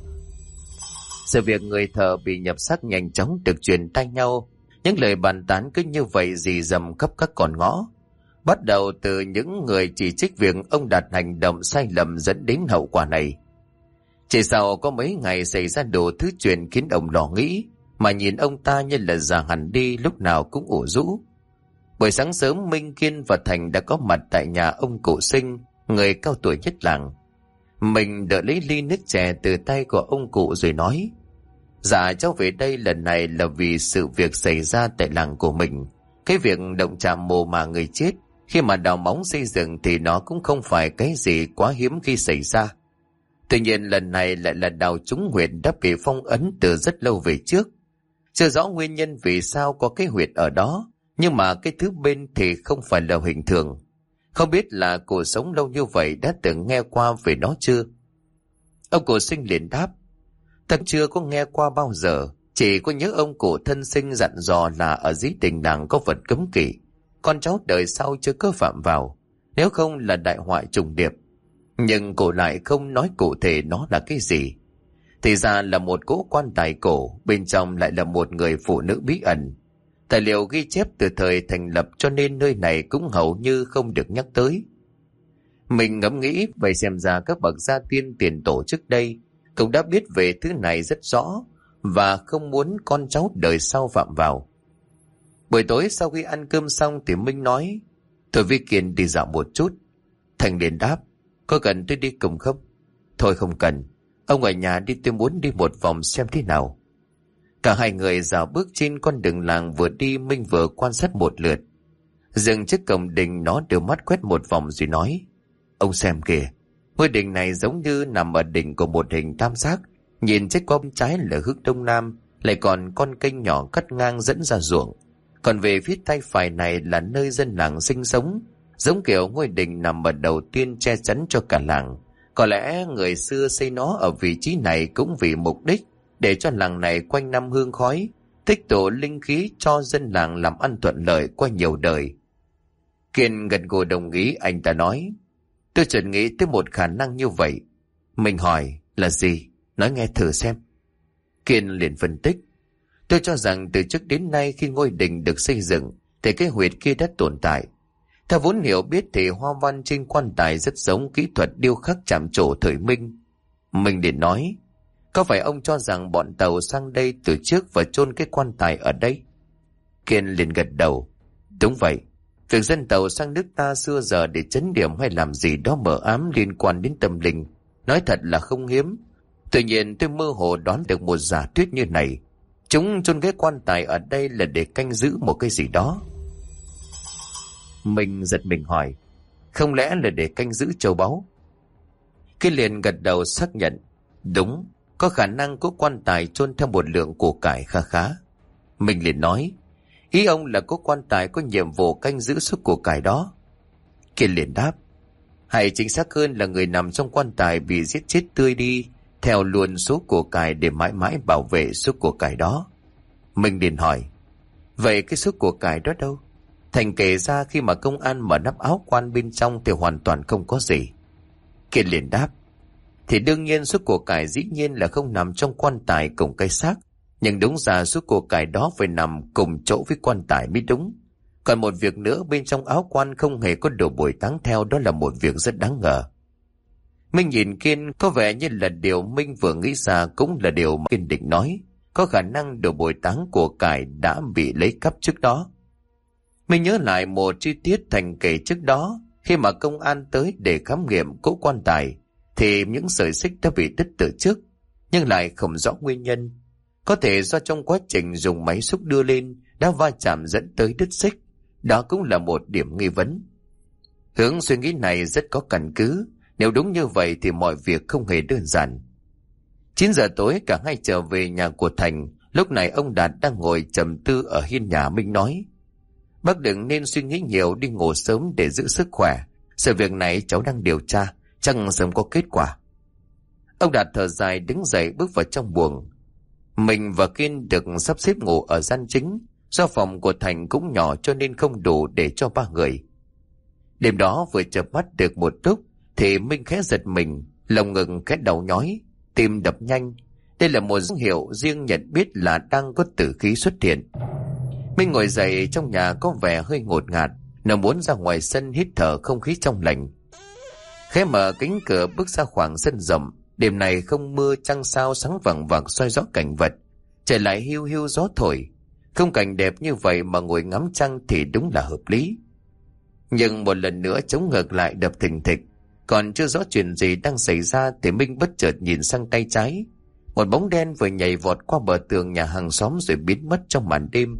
S1: Sự việc người thợ bị nhập xác nhanh chóng được truyền tai nhau. Những lời bàn tán cứ như vậy rì rầm khắp các con ngõ. Bắt đầu từ những người chỉ trích việc ông Đạt hành động sai lầm dẫn đến hậu quả này. Chỉ sau có mấy ngày xảy ra đủ thứ chuyện khiến ông lo nghĩ, mà nhìn ông ta như là già hẳn đi, lúc nào cũng ủ rũ. Buổi sáng sớm, Minh, Kiên và Thành đã có mặt tại nhà ông cụ Sinh, người cao tuổi nhất làng. Mình đỡ lấy ly nước chè từ tay của ông cụ rồi nói: Dạ, cháu về đây lần này là vì sự việc xảy ra tại làng của mình. Cái việc động chạm mồ mả người chết khi mà đào móng xây dựng thì nó cũng không phải cái gì quá hiếm khi xảy ra. Tuy nhiên lần này lại là đào trúng huyệt đã bị phong ấn từ rất lâu về trước. Chưa rõ nguyên nhân vì sao có cái huyệt ở đó, nhưng mà cái thứ bên thì không phải là hình thường. Không biết là cụ sống lâu như vậy đã từng nghe qua về nó chưa? Ông cụ Sinh liền đáp: Ta chưa có nghe qua bao giờ, chỉ có nhớ ông cụ thân sinh dặn dò là ở dưới đình làng có vật cấm kỵ, con cháu đời sau chưa có phạm vào, nếu không là đại họa trùng điệp. Nhưng cụ lại không nói cụ thể nó là cái gì. Thì ra là một cỗ quan tài cổ, bên trong lại là một người phụ nữ bí ẩn. Tài liệu ghi chép từ thời thành lập cho nên nơi này cũng hầu như không được nhắc tới. Mình ngẫm nghĩ, vậy xem ra các bậc gia tiên tiền tổ trước đây cũng đã biết về thứ này rất rõ và không muốn con cháu đời sau phạm vào. Buổi tối sau khi ăn cơm xong thì Minh nói: Thôi với Kiên đi dạo một chút. Thành liền đáp: Có cần tôi đi cùng không? Thôi không cần, ông ở nhà đi, tôi muốn đi một vòng xem thế nào. Cả hai người dạo bước trên con đường làng, vừa đi Minh vừa quan sát một lượt. Dừng trước cổng đình, nó đưa mắt quét một vòng rồi nói: Ông xem kìa, ngôi đình này giống như nằm ở đỉnh của một hình tam giác, nhìn trái qua bên trái là hướng đông nam, lại còn con kênh nhỏ cắt ngang dẫn ra ruộng. Còn về phía tay phải này là nơi dân làng sinh sống, giống kiểu ngôi đình nằm ở đầu tiên che chắn cho cả làng. Có lẽ người xưa xây nó ở vị trí này cũng vì mục đích để cho làng này quanh năm hương khói, tích tụ linh khí cho dân làng làm ăn thuận lợi qua nhiều đời. Kiên gật gù đồng ý. Anh ta nói: Tôi chợt nghĩ tới một khả năng như vậy. Mình hỏi: Là gì? Nói nghe thử xem. Kiên liền phân tích: Tôi cho rằng từ trước đến nay khi ngôi đình được xây dựng thì cái huyệt kia đã tồn tại. Theo vốn hiểu biết thì hoa văn trên quan tài rất giống kỹ thuật điêu khắc chạm trổ thời Minh. Mình liền nói: Có phải ông cho rằng bọn Tàu sang đây từ trước và chôn cái quan tài ở đây? Kiên liền gật đầu: Đúng vậy. Việc dân Tàu sang nước ta xưa giờ để trấn điểm hay làm gì đó mờ ám liên quan đến tâm linh, nói thật là không hiếm. Tuy nhiên tôi mơ hồ đoán được một giả thuyết như này: chúng chôn cái quan tài ở đây là để canh giữ một cái gì đó. Mình giật mình hỏi: Không lẽ là để canh giữ châu báu? Kiên liền gật đầu xác nhận: Đúng, có khả năng có quan tài chôn theo một lượng của cải kha khá. Mình liền nói: Ý ông là có quan tài có nhiệm vụ canh giữ số của cải đó? Kiên liền đáp: Hay chính xác hơn là người nằm trong quan tài bị giết chết tươi đi, theo luôn số của cải để mãi mãi bảo vệ số của cải đó. Mình liền hỏi: Vậy cái số của cải đó đâu? Thành kể ra khi mà công an mở nắp áo quan bên trong thì hoàn toàn không có gì. Kiên liền đáp: Thì đương nhiên số của cải dĩ nhiên là không nằm trong quan tài cùng cái xác, nhưng đúng ra số của cải đó phải nằm cùng chỗ với quan tài mới đúng. Còn một việc nữa, bên trong áo quan không hề có đồ bồi táng theo, đó là một việc rất đáng ngờ. Minh nhìn Kiên, có vẻ như là điều Minh vừa nghĩ ra cũng là điều mà Kiên định nói. Có khả năng đồ bồi táng của cải đã bị lấy cắp trước đó. Minh nhớ lại một chi tiết Thành kể trước đó, khi mà công an tới để khám nghiệm cỗ quan tài thì những sợi xích đã bị đứt từ trước, nhưng lại không rõ nguyên nhân. Có thể do trong quá trình dùng máy xúc đưa lên đã va chạm dẫn tới đứt xích. Đó cũng là một điểm nghi vấn. Hướng suy nghĩ này rất có căn cứ. Nếu đúng như vậy thì mọi việc không hề đơn giản. chín giờ tối cả hai trở về nhà của Thành. Lúc này ông Đạt đang ngồi trầm tư ở hiên nhà. Minh nói: Bác đừng nên suy nghĩ nhiều, đi ngủ sớm để giữ sức khỏe. Sự việc này cháu đang điều tra, chắc sớm có kết quả. Ông Đạt thở dài đứng dậy bước vào trong buồng. Mình và Kiên được sắp xếp ngủ ở gian chính, Do phòng của Thành cũng nhỏ cho nên không đủ để cho ba người. Đêm đó vừa chợp mắt được một lúc thì Minh khẽ giật mình, lồng ngực khẽ đau nhói, tim đập nhanh. Đây là một dấu hiệu riêng nhận biết là đang có tử khí xuất hiện. Minh ngồi dậy, trong nhà có vẻ hơi ngột ngạt, nó muốn ra ngoài sân hít thở không khí trong lành. Khẽ mở cánh cửa bước ra khoảng sân rộng. Đêm này không mưa, trăng sao sáng vằng vặc soi rõ cảnh vật, trời lại hiu hiu gió thổi. Không cảnh đẹp như vậy mà ngồi ngắm trăng thì đúng là hợp lý. Nhưng một lần nữa chống ngược lại đập thình thịch. Còn chưa rõ chuyện gì đang xảy ra thì Minh bất chợt nhìn sang tay trái. Một bóng đen vừa nhảy vọt qua bờ tường nhà hàng xóm rồi biến mất trong màn đêm.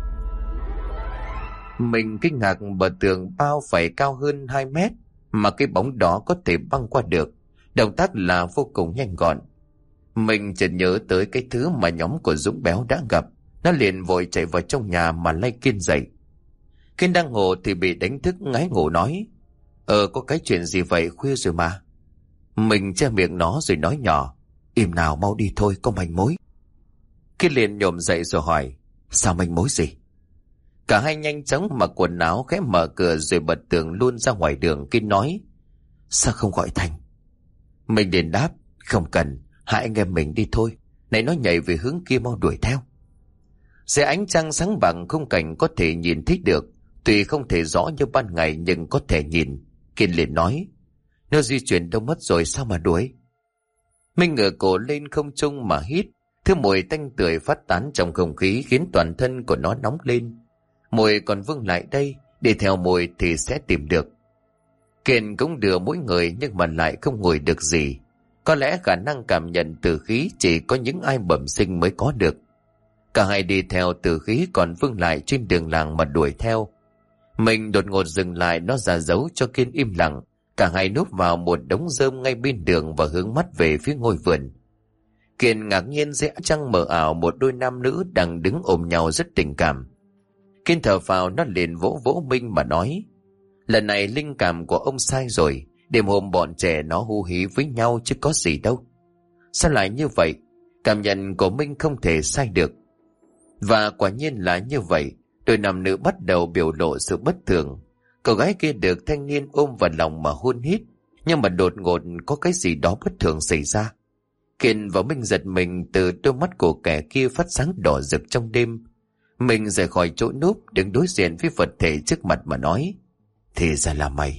S1: Mình kinh ngạc, bờ tường bao phải cao hơn hai mét mà cái bóng đó có thể băng qua được. Động tác là vô cùng nhanh gọn. Mình chợt nhớ tới cái thứ mà nhóm của Dũng Béo đã gặp. Nó liền vội chạy vào trong nhà mà lay Kiên dậy. Kiên đang ngủ thì bị đánh thức ngái ngủ nói: Ờ có cái chuyện gì vậy, khuya rồi mà. Mình che miệng nó rồi nói nhỏ: Im nào, mau đi thôi, có manh mối. Kiên liền nhổm dậy rồi hỏi: Sao manh mối gì? Cả hai nhanh chóng mặc quần áo, khẽ mở cửa rồi bật tường luôn ra ngoài đường. Kiên nói: Sao không gọi Thành? Mình liền đáp: Không cần, hai anh em mình đi thôi. Này nó nhảy về hướng kia, mau đuổi theo. Dưới ánh trăng sáng bằng, khung cảnh có thể nhìn thấy được, tuy không thể rõ như ban ngày nhưng có thể nhìn. Kiên liền nói: Nó di chuyển đâu mất rồi, sao mà đuổi? Minh ngửa cổ lên không trung mà hít. Thứ mùi tanh tưởi phát tán trong không khí khiến toàn thân của nó nóng lên. Mùi còn vương lại đây, đi theo mùi thì sẽ tìm được. Kiên cũng đưa mỗi người nhưng mà lại không ngồi được gì. Có lẽ khả năng cảm nhận tử khí chỉ có những ai bẩm sinh mới có được. Cả hai đi theo tử khí, còn vương lại trên đường làng mà đuổi theo. Mình đột ngột dừng lại, nó ra dấu cho Kiên im lặng. Cả hai núp vào một đống rơm ngay bên đường và hướng mắt về phía ngôi vườn. Kiên ngạc nhiên dưới trăng mờ ảo, một đôi nam nữ đang đứng ôm nhau rất tình cảm. Kiên thở phào, nó liền vỗ vỗ Minh mà nói: Lần này linh cảm của ông sai rồi. Đêm hôm bọn trẻ nó hú hí với nhau chứ có gì đâu. Sao lại như vậy? Cảm nhận của Minh không thể sai được. Và quả nhiên là như vậy. Đôi nam nữ bắt đầu biểu lộ sự bất thường. Cậu gái kia được thanh niên ôm vào lòng mà hôn hít, nhưng mà đột ngột có cái gì đó bất thường xảy ra. Kiên và Minh giật mình từ đôi mắt của kẻ kia phát sáng đỏ rực trong đêm. Mình rời khỏi chỗ núp, đứng đối diện với vật thể trước mặt mà nói: Thì ra là mày.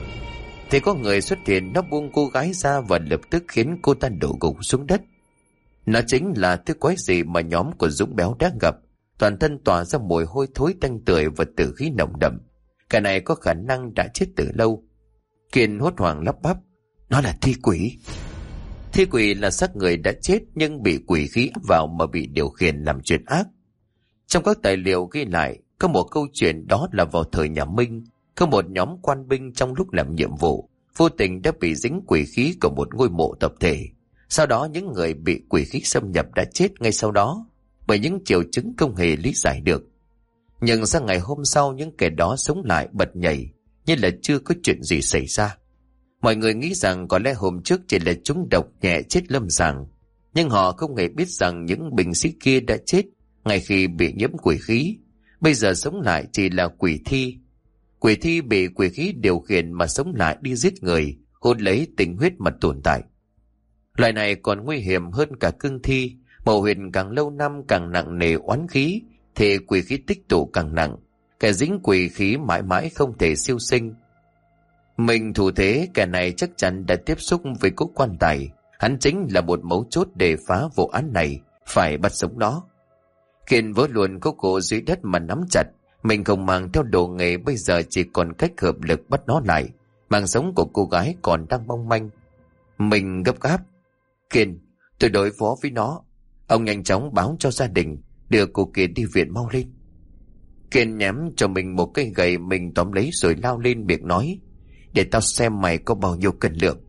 S1: Thì có người xuất hiện, nó buông cô gái ra và lập tức khiến cô ta đổ gục xuống đất. Nó chính là thứ quái gì mà nhóm của Dũng Béo đã gặp. Toàn thân tỏa ra mùi hôi thối tanh tưởi và tử khí nồng đậm. Cái này có khả năng đã chết từ lâu. Kiên hốt hoảng lắp bắp: Nó là thi quỷ. Thi quỷ là xác người đã chết nhưng bị quỷ khí áp vào mà bị điều khiển làm chuyện ác. Trong các tài liệu ghi lại có một câu chuyện, đó là vào thời nhà Minh, có một nhóm quan binh trong lúc làm nhiệm vụ vô tình đã bị dính quỷ khí của một ngôi mộ tập thể. Sau đó những người bị quỷ khí xâm nhập đã chết ngay sau đó bởi những triệu chứng không hề lý giải được. Nhưng sang ngày hôm sau, những kẻ đó sống lại bật nhảy như là chưa có chuyện gì xảy ra. Mọi người nghĩ rằng có lẽ hôm trước chỉ là trúng độc nhẹ chết lâm sàng, nhưng họ không hề biết rằng những binh sĩ kia đã chết ngay khi bị nhiễm quỷ khí. Bây giờ sống lại chỉ là quỷ thi. Quỷ thi bị quỷ khí điều khiển mà sống lại đi giết người, hút lấy tinh huyết mà tồn tại. Loại này còn nguy hiểm hơn cả cương thi. Màu huyền càng lâu năm càng nặng nề oán khí thì quỷ khí tích tụ càng nặng. Kẻ dính quỷ khí mãi mãi không thể siêu sinh. Mình thủ thế, kẻ này chắc chắn đã tiếp xúc với cố quan tài. Hắn chính là một mấu chốt để phá vụ án này, phải bắt sống nó. Kiên vớ luôn cố cổ dưới đất mà nắm chặt. Mình không mang theo đồ nghề, bây giờ chỉ còn cách hợp lực bắt nó lại. Mạng sống của cô gái còn đang mong manh. Mình gấp gáp: Kiên, tôi đối phó với nó. Ông nhanh chóng báo cho gia đình, đưa cô kia đi viện mau lên. Kiên nhắm cho mình một cây gậy, mình tóm lấy rồi lao lên miệng nói: Để tao xem mày có bao nhiêu cân lượng.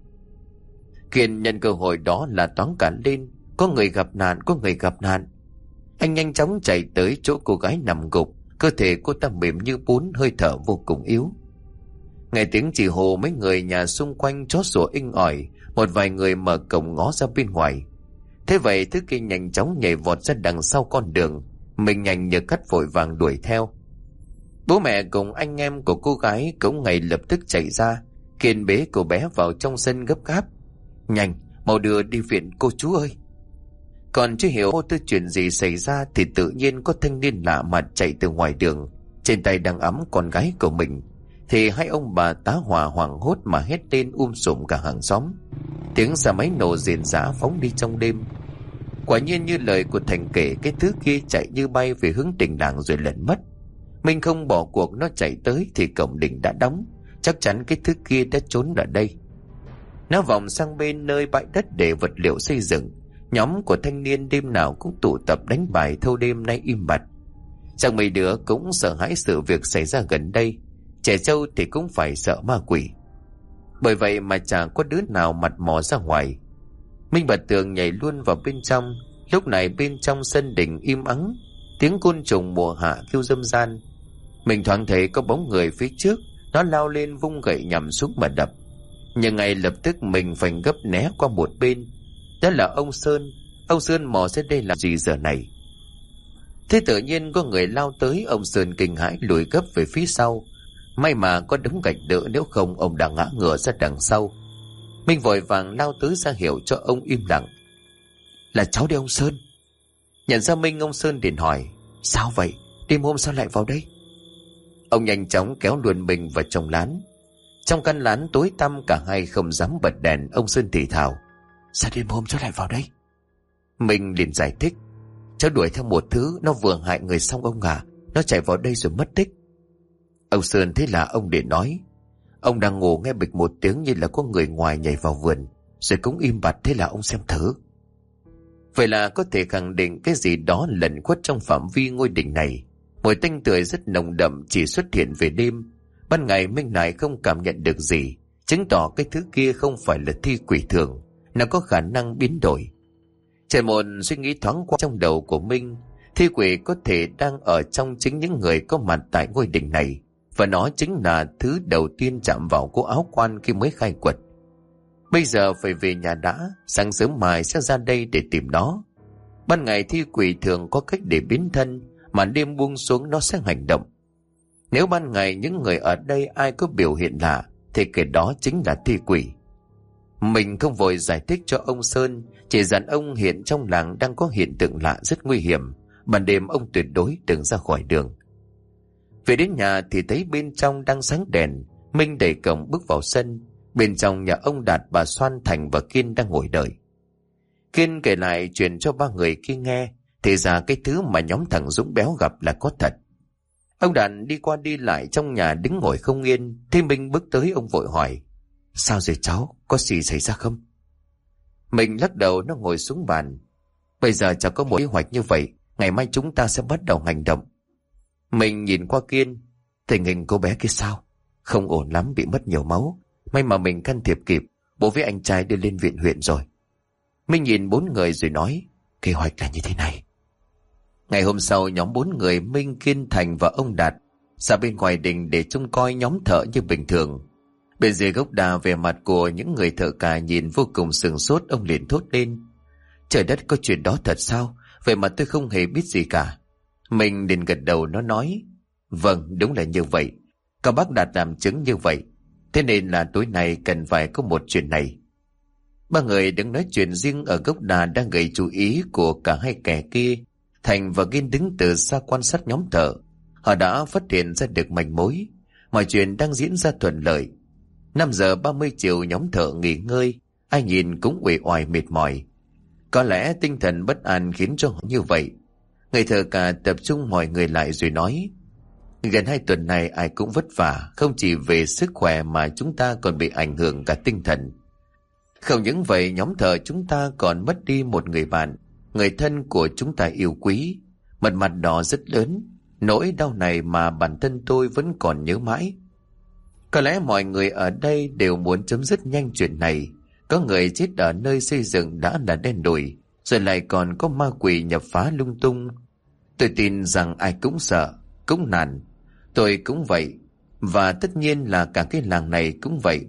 S1: Kiên nhân cơ hội đó là toáng cả lên: Có người gặp nạn, có người gặp nạn. Anh nhanh chóng chạy tới chỗ cô gái nằm gục. Cơ thể cô ta mềm như bún, hơi thở vô cùng yếu. Nghe tiếng chỉ hồ, mấy người nhà xung quanh chó sủa inh ỏi. Một vài người mở cổng ngó ra bên ngoài. Thế vậy thứ kia nhanh chóng nhảy vọt ra đằng sau con đường. Mình nhanh như cắt vội vàng đuổi theo. Bố mẹ cùng anh em của cô gái cũng ngay lập tức chạy ra, Kiên bế cô bé vào trong sân gấp gáp. Nhanh, mau đưa đi viện cô chú ơi. Còn chưa hiểu ô tô chuyện gì xảy ra thì tự nhiên có thanh niên lạ mặt chạy từ ngoài đường, trên tay đang ẵm con gái của mình. Thì hai ông bà tá hỏa hoảng hốt mà hét lên um sùm cả hàng xóm. Tiếng xe máy nổ rền rã phóng đi trong đêm. Quả nhiên như lời của Thành kể, cái thứ kia chạy như bay về hướng đình làng rồi lẩn mất. Mình không bỏ cuộc, nó chạy tới thì cổng đình đã đóng, chắc chắn cái thứ kia đã trốn ở đây. Nó vòng sang bên nơi bãi đất để vật liệu xây dựng. Nhóm của thanh niên đêm nào cũng tụ tập đánh bài thâu đêm nay im bặt. Chẳng mấy đứa cũng sợ hãi sự việc xảy ra gần đây. Trẻ trâu thì cũng phải sợ ma quỷ. Bởi vậy mà chẳng có đứa nào mặt mò ra ngoài. Minh bật tường nhảy luôn vào bên trong. Lúc này bên trong sân đình im ắng, tiếng côn trùng mùa hạ kêu râm ran. Mình thoáng thấy có bóng người phía trước, nó lao lên vung gậy nhằm xuống mà đập. Nhưng ngay lập tức mình phải gấp né qua một bên. Đó là ông Sơn. Ông Sơn mò ra đây làm gì giờ này? Thế tự nhiên có người lao tới, ông Sơn kinh hãi lùi gấp về phía sau. May mà có đống gạch đỡ, nếu không ông đã ngã ngửa ra đằng sau. Mình vội vàng lao tới ra hiệu cho ông im lặng. Là cháu đi ông Sơn. Nhận ra Minh, ông Sơn liền hỏi: Sao vậy? Đêm hôm sao lại vào đây? Ông nhanh chóng kéo luôn mình vào trong lán. Trong căn lán tối tăm, cả hai không dám bật đèn. Ông Sơn thì thào: Sao đêm hôm cháu lại vào đây? Mình liền giải thích: Cháu đuổi theo một thứ, nó vừa hại người xong ông à. Nó chạy vào đây rồi mất tích. Ông Sơn thấy là ông để nói. Ông đang ngủ nghe bịch một tiếng như là có người ngoài nhảy vào vườn, rồi cũng im bặt. Thế là ông xem thử. Vậy là có thể khẳng định cái gì đó lẩn khuất trong phạm vi ngôi đình này. Mùi tanh tưởi rất nồng đậm chỉ xuất hiện về đêm. Ban ngày Minh lại không cảm nhận được gì, chứng tỏ cái thứ kia không phải là thi quỷ thường, nó có khả năng biến đổi. Chỉ một suy nghĩ thoáng qua trong đầu của Minh, thi quỷ có thể đang ở trong chính những người có mặt tại ngôi đình này, và nó chính là thứ đầu tiên chạm vào cô áo quan khi mới khai quật. Bây giờ phải về nhà đã, sáng sớm mai sẽ ra đây để tìm nó. Ban ngày thi quỷ thường có cách để biến thân, mà đêm buông xuống nó sẽ hành động. Nếu ban ngày những người ở đây ai có biểu hiện lạ thì kẻ đó chính là thi quỷ. Mình không vội giải thích cho ông Sơn, chỉ dặn ông hiện trong làng đang có hiện tượng lạ rất nguy hiểm, ban đêm ông tuyệt đối đừng ra khỏi đường. Về đến nhà thì thấy bên trong đang sáng đèn. Minh đẩy cổng bước vào sân. Bên trong nhà ông Đạt, bà Xoan, Thành và Kiên đang ngồi đợi. Kiên kể lại chuyện cho ba người kia nghe, thì ra cái thứ mà nhóm thằng Dũng béo gặp là có thật. Ông Đạt đi qua đi lại trong nhà đứng ngồi không yên. Thế Minh bước tới, ông vội hỏi: Sao rồi cháu, có gì xảy ra không? Mình lắc đầu, nó ngồi xuống bàn. Bây giờ cháu có một kế hoạch như vậy, ngày mai chúng ta sẽ bắt đầu hành động. Mình nhìn qua Kiên. Tình hình cô bé kia sao? Không ổn lắm, bị mất nhiều máu. May mà mình can thiệp kịp, bố với anh trai đưa lên viện huyện rồi. Mình nhìn bốn người rồi nói: Kế hoạch là như thế này. Ngày hôm sau, nhóm bốn người Minh, Kiên, Thành và ông Đạt ra bên ngoài đình để trông coi nhóm thợ như bình thường. Bên dưới gốc đa, về mặt của những người thợ cà nhìn vô cùng sửng sốt. Ông liền thốt lên: Trời đất, có chuyện đó thật sao? Vậy mà tôi không hề biết gì cả. Mình liền gật đầu, nó nói: Vâng, đúng là như vậy. Các bác Đạt làm chứng như vậy. Thế nên là tối nay cần phải có một chuyện này. Ba người đứng nói chuyện riêng ở gốc đà đang gây chú ý của cả hai kẻ kia. Thành và Kiên đứng từ xa quan sát nhóm thợ. Họ đã phát hiện ra được manh mối. Mọi chuyện đang diễn ra thuận lợi. Năm giờ ba mươi chiều, nhóm thợ nghỉ ngơi. Ai nhìn cũng uể oải mệt mỏi. Có lẽ tinh thần bất an khiến cho họ như vậy. Người thợ cả tập trung mọi người lại rồi nói: Gần hai tuần này ai cũng vất vả, không chỉ về sức khỏe mà chúng ta còn bị ảnh hưởng cả tinh thần. Không những vậy, nhóm thợ chúng ta còn mất đi một người bạn, người thân của chúng ta yêu quý. Mặt mặt đỏ rất lớn, nỗi đau này mà bản thân tôi vẫn còn nhớ mãi. Có lẽ mọi người ở đây đều muốn chấm dứt nhanh chuyện này. Có người chết ở nơi xây dựng đã là đen đủi, rồi lại còn có ma quỷ nhập phá lung tung. Tôi tin rằng ai cũng sợ, cũng nản. Tôi cũng vậy, và tất nhiên là cả cái làng này cũng vậy.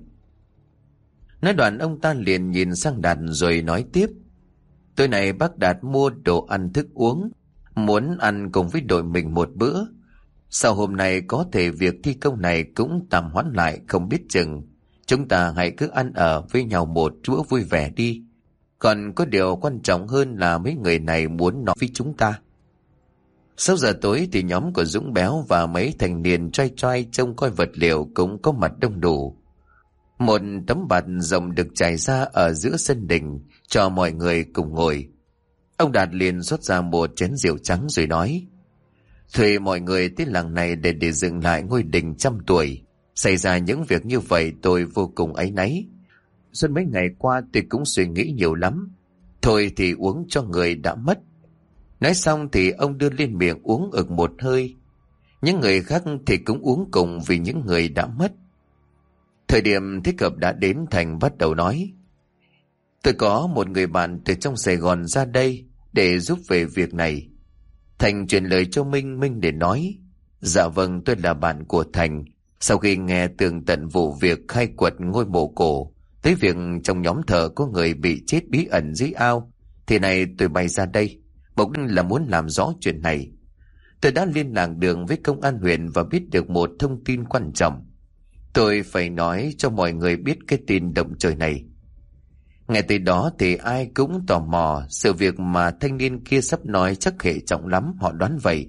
S1: Nói đoạn, ông ta liền nhìn sang Đạt rồi nói tiếp: Tối nay bác Đạt mua đồ ăn thức uống. muốn ăn cùng với đội mình một bữa. Sau hôm nay có thể việc thi công này cũng tạm hoãn lại không biết chừng. Chúng ta hãy cứ ăn ở với nhau một bữa vui vẻ đi. Còn có điều quan trọng hơn là mấy người này muốn nói với chúng ta. Sáu giờ tối thì nhóm của Dũng Béo và mấy thanh niên trai trai trông coi vật liệu cũng có mặt đông đủ. Một tấm bạt rộng được trải ra ở giữa sân đình cho mọi người cùng ngồi. Ông Đạt liền rót ra một chén rượu trắng rồi nói: thuê mọi người tới làng này để để dựng lại ngôi đình trăm tuổi. Xảy ra những việc như vậy tôi vô cùng áy náy. Suốt mấy ngày qua tôi cũng suy nghĩ nhiều lắm. Thôi thì uống cho người đã mất. Nói xong thì ông đưa lên miệng uống ực một hơi. Những người khác thì cũng uống cùng vì những người đã mất. Thời điểm thích hợp đã đến, Thành bắt đầu nói: tôi có một người bạn từ trong Sài Gòn ra đây để giúp về việc này. Thành truyền lời cho Minh, Minh để nói: dạ vâng, tôi là bạn của Thành. Sau khi nghe tường tận vụ việc khai quật ngôi mộ cổ, tới việc trong nhóm thợ có người bị chết bí ẩn dưới ao, thì này tôi bay ra đây, mục đích là muốn làm rõ chuyện này. Tôi đã liên lạc được với công an huyện và biết được một thông tin quan trọng. Tôi phải nói cho mọi người biết cái tin động trời này. Ngay từ đó thì ai cũng tò mò, sự việc mà thanh niên kia sắp nói chắc hệ trọng lắm, họ đoán vậy.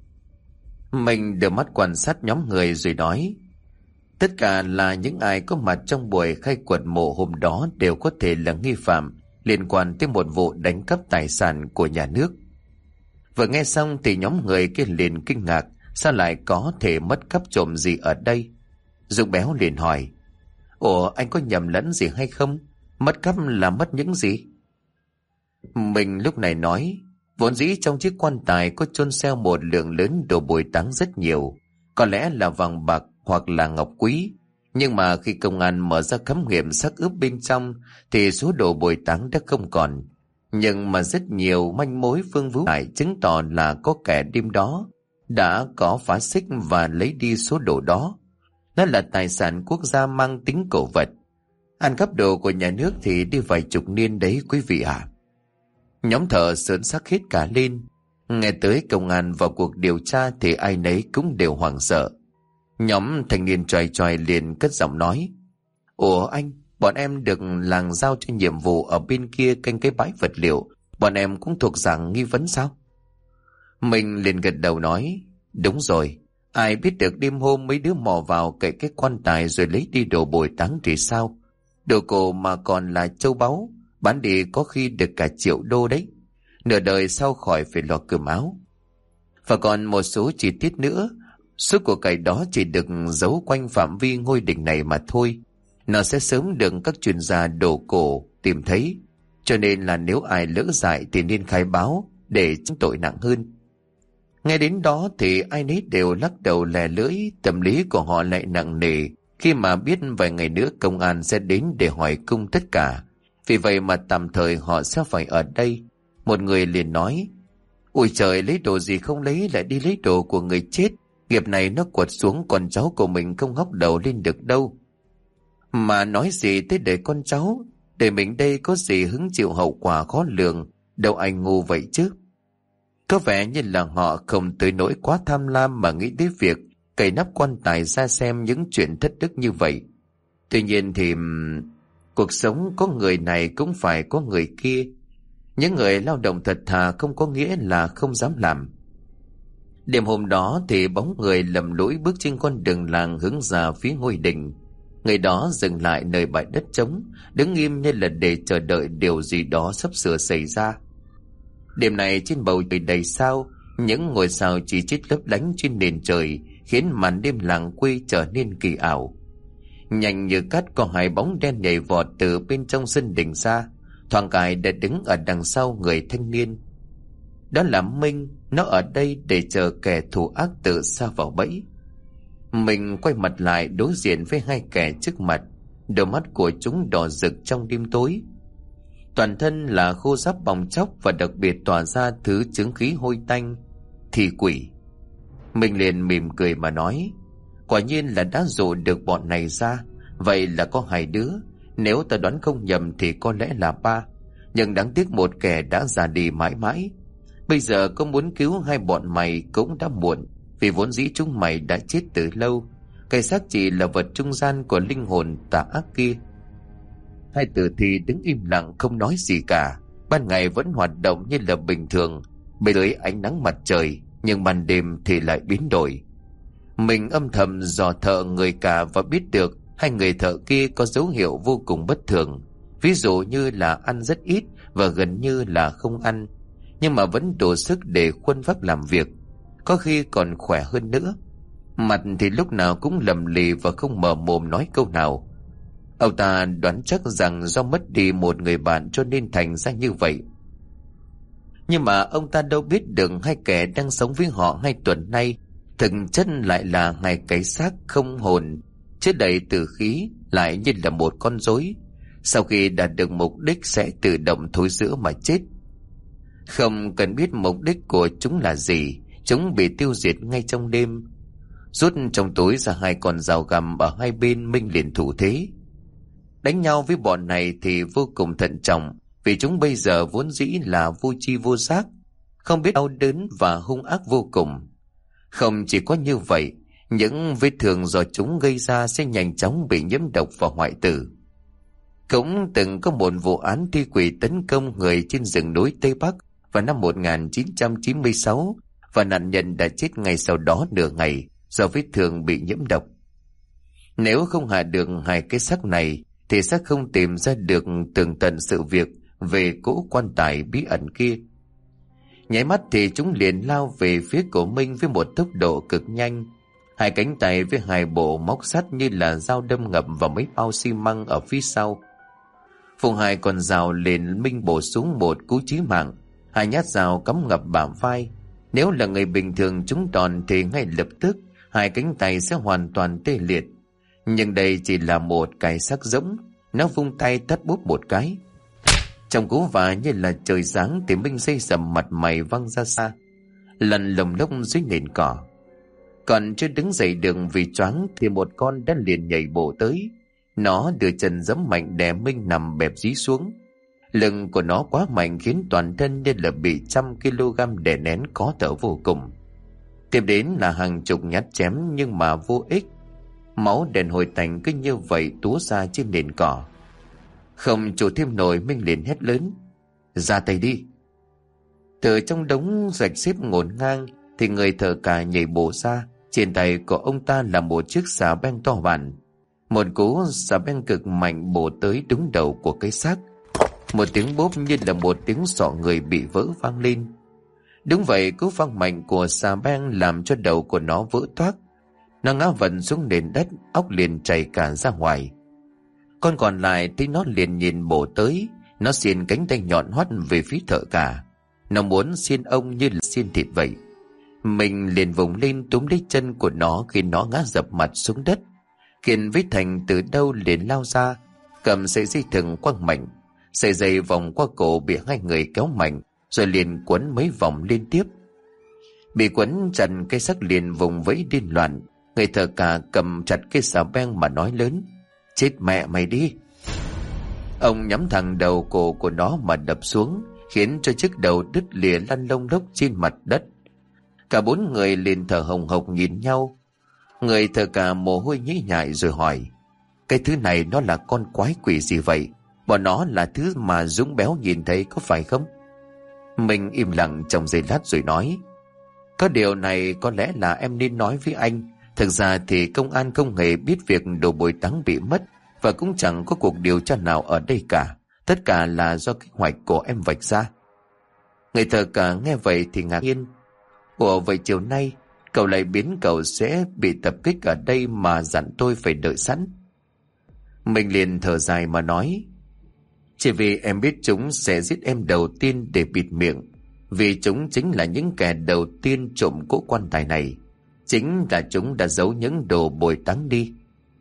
S1: Mình đưa mắt quan sát nhóm người rồi nói: tất cả là những ai có mặt trong buổi khai quật mộ hôm đó đều có thể là nghi phạm liên quan tới một vụ đánh cắp tài sản của nhà nước. Vừa nghe xong thì nhóm người kia liền kinh ngạc, sao lại có thể mất cắp trộm gì ở đây? Dũng Béo liền hỏi: ủa, anh có nhầm lẫn gì hay không? Mất cắp là mất những gì? Mình lúc này nói: vốn dĩ trong chiếc quan tài có chôn xeo một lượng lớn đồ bồi táng rất nhiều, có lẽ là vàng bạc hoặc là ngọc quý. Nhưng mà khi công an mở ra khám nghiệm xác ướp bên trong thì số đồ bồi táng đã không còn. Nhưng mà rất nhiều manh mối phương vú lại chứng tỏ là có kẻ đêm đó đã có phá xích và lấy đi số đồ đó. Nó là tài sản quốc gia mang tính cổ vật. Ăn cắp đồ của nhà nước thì đi vài chục niên đấy quý vị ạ. À. Nhóm thợ sớn sắc hết cả lên. Nghe tới công an vào cuộc điều tra thì ai nấy cũng đều hoảng sợ. Nhóm thanh niên choài choài liền cất giọng nói: ủa anh, bọn em được làng giao cho nhiệm vụ ở bên kia canh cái bãi vật liệu, bọn em cũng thuộc dạng nghi vấn sao? Mình liền gật đầu nói: đúng rồi, ai biết được đêm hôm mấy đứa mò vào cậy cái quan tài rồi lấy đi đồ bồi táng thì sao? Đồ cổ mà còn là châu báu, bán đi có khi được cả triệu đô đấy. Nửa đời sau khỏi phải lo cơm áo. Và còn một số chi tiết nữa. Số của cải đó chỉ được giấu quanh phạm vi ngôi đình này mà thôi. Nó sẽ sớm được các chuyên gia đồ cổ tìm thấy. Cho nên là nếu ai lỡ dại thì nên khai báo để tránh tội nặng hơn. Nghe đến đó thì ai nấy đều lắc đầu lè lưỡi. Tâm lý của họ lại nặng nề khi mà biết vài ngày nữa công an sẽ đến để hỏi cung tất cả. Vì vậy mà tạm thời họ sẽ phải ở đây. Một người liền nói: ôi trời, lấy đồ gì không lấy lại đi lấy đồ của người chết. Nghiệp này nó quật xuống con cháu của mình không ngóc đầu lên được đâu. Mà nói gì tới đời con cháu, đời mình đây có gì hứng chịu hậu quả khó lường, đâu anh ngu vậy chứ. Có vẻ như là họ không tới nỗi quá tham lam mà nghĩ đến việc cày nắp quan tài ra xem những chuyện thất đức như vậy. Tuy nhiên thì cuộc sống có người này cũng phải có người kia. Những người lao động thật thà không có nghĩa là không dám làm. Đêm hôm đó thì bóng người lầm lũi bước trên con đường làng hướng ra phía ngôi đình. Người đó dừng lại nơi bãi đất trống, đứng im như là để chờ đợi điều gì đó sắp sửa xảy ra. Đêm này trên bầu trời đầy sao, những ngôi sao chỉ chít lấp lánh trên nền trời khiến màn đêm làng quê trở nên kỳ ảo. Nhanh như cắt có hai bóng đen nhảy vọt từ bên trong sân đình ra, thoáng cái đã đứng ở đằng sau người thanh niên. Đó là Minh, nó ở đây để chờ kẻ thù ác tự sa vào bẫy. Mình quay mặt lại đối diện với hai kẻ trước mặt, đôi mắt của chúng đỏ rực trong đêm tối. Toàn thân là khô ráp bong chóc và đặc biệt tỏa ra thứ chứng khí hôi tanh, thì quỷ. Mình liền mỉm cười mà nói: quả nhiên là đã dụ được bọn này ra. Vậy là có hai đứa, nếu ta đoán không nhầm thì có lẽ là ba. Nhưng đáng tiếc một kẻ đã ra đi mãi mãi. Bây giờ có muốn cứu hai bọn mày cũng đã muộn, vì vốn dĩ chúng mày đã chết từ lâu. Cái xác chỉ là vật trung gian của linh hồn tà ác kia. Hai tử thi đứng im lặng không nói gì cả. Ban ngày vẫn hoạt động như là bình thường bên dưới ánh nắng mặt trời, nhưng ban đêm thì lại biến đổi. Mình âm thầm dò thợ người cả và biết được hai người thợ kia có dấu hiệu vô cùng bất thường. Ví dụ như là ăn rất ít và gần như là không ăn, nhưng mà vẫn đủ sức để khuân vác làm việc, có khi còn khỏe hơn nữa. Mặt thì lúc nào cũng lầm lì và không mở mồm nói câu nào. Ông ta đoán chắc rằng do mất đi một người bạn cho nên thành ra như vậy. Nhưng mà ông ta đâu biết được hai kẻ đang sống với họ hai tuần nay thực chất lại là hai cái xác không hồn, chứa đầy tử khí, lại như là một con rối. Sau khi đạt được mục đích sẽ tự động thối rữa mà chết. Không cần biết mục đích của chúng là gì, chúng bị tiêu diệt ngay trong đêm. Rút trong túi ra hai con dao găm ở hai bên, Minh liền thủ thế. Đánh nhau với bọn này thì vô cùng thận trọng, vì chúng bây giờ vốn dĩ là vô tri vô giác, không biết đau đớn và hung ác vô cùng. Không chỉ có như vậy, những vết thương do chúng gây ra sẽ nhanh chóng bị nhiễm độc và hoại tử. Cũng từng có một vụ án thi quỷ tấn công người trên rừng núi Tây Bắc vào năm một nghìn chín trăm chín mươi sáu, và nạn nhân đã chết ngay sau đó nửa ngày do vết thương bị nhiễm độc. Nếu không hạ được hai cái xác này thì sẽ không tìm ra được tường tận sự việc về cỗ quan tài bí ẩn kia. Nháy mắt thì chúng liền lao về phía của Minh với một tốc độ cực nhanh. Hai cánh tay với hai bộ móc sắt như là dao đâm ngập vào mấy bao xi măng ở phía sau. Phùng hai con dao liền, Minh bổ xuống một cú chí mạng. Hai nhát dao cắm ngập bả vai. Nếu là người bình thường trúng đòn thì ngay lập tức hai cánh tay sẽ hoàn toàn tê liệt. Nhưng đây chỉ là một cái xác rỗng. Nó vung tay tát bốp một cái. Trong cú vả như là trời giáng thì Minh xây sầm mặt mày văng ra xa, lần lồng lốc dưới nền cỏ. Còn chưa đứng dậy được vì choáng thì một con đã liền nhảy bổ tới. Nó đưa chân giẫm mạnh đè Minh nằm bẹp dí xuống. Lưng của nó quá mạnh khiến toàn thân như là bị trăm kg đè nén khó thở vô cùng. Tiếp đến là hàng chục nhát chém nhưng mà vô ích. Máu đèn hồi tành cứ như vậy túa ra trên nền cỏ. Không trụ thêm nổi, Minh liền hét lớn: ra tay đi! Từ trong đống rạch xếp ngổn ngang thì người thợ cả nhảy bổ ra. Trên tay của ông ta là một chiếc xà beng to bản. Một cú xà beng cực mạnh bổ tới đúng đầu của cái xác. Một tiếng bốp như là một tiếng sọ người bị vỡ vang lên. Đúng vậy, cú vang mạnh của xà beng làm cho đầu của nó vỡ toác. Nó ngã vần xuống nền đất, óc liền chảy cả ra ngoài. Con còn lại thấy nó liền nhìn bổ tới. Nó xiên cánh tay nhọn hoắt về phía thợ cả. Nó muốn xiên ông như là xiên thịt vậy. Mình liền vùng lên túm lấy chân của nó khi nó ngã dập mặt xuống đất. Kiên với Thành từ đâu liền lao ra, cầm sợi dây thừng quăng mạnh. Sợi dây vòng qua cổ bị hai người kéo mạnh, rồi liền quấn mấy vòng liên tiếp. Bị quấn chặt, cây xác liền vùng vẫy điên loạn. Người thợ cả cầm chặt cây xà beng mà nói lớn: chết mẹ mày đi! Ông nhắm thẳng đầu cổ của nó mà đập xuống, khiến cho chiếc đầu đứt lìa lăn lông lốc trên mặt đất. Cả bốn người liền thở hồng hộc nhìn nhau. Người thợ cả mồ hôi nhễ nhại rồi hỏi: cái thứ này nó là con quái quỷ gì vậy? Bọn nó là thứ mà Dũng béo nhìn thấy có phải không? Mình im lặng trong giây lát rồi nói: có điều này có lẽ là em nên nói với anh. Thực ra thì công an không hề biết việc đồ bồi táng bị mất, và cũng chẳng có cuộc điều tra nào ở đây cả. Tất cả là do kế hoạch của em vạch ra. Người thợ cả nghe vậy thì ngạc nhiên: ủa, vậy chiều nay cậu lại biến cậu sẽ bị tập kích ở đây mà dặn tôi phải đợi sẵn? Mình liền thở dài mà nói: chỉ vì em biết chúng sẽ giết em đầu tiên để bịt miệng. Vì chúng chính là những kẻ đầu tiên trộm cỗ quan tài này. Chính là chúng đã giấu những đồ bồi táng đi.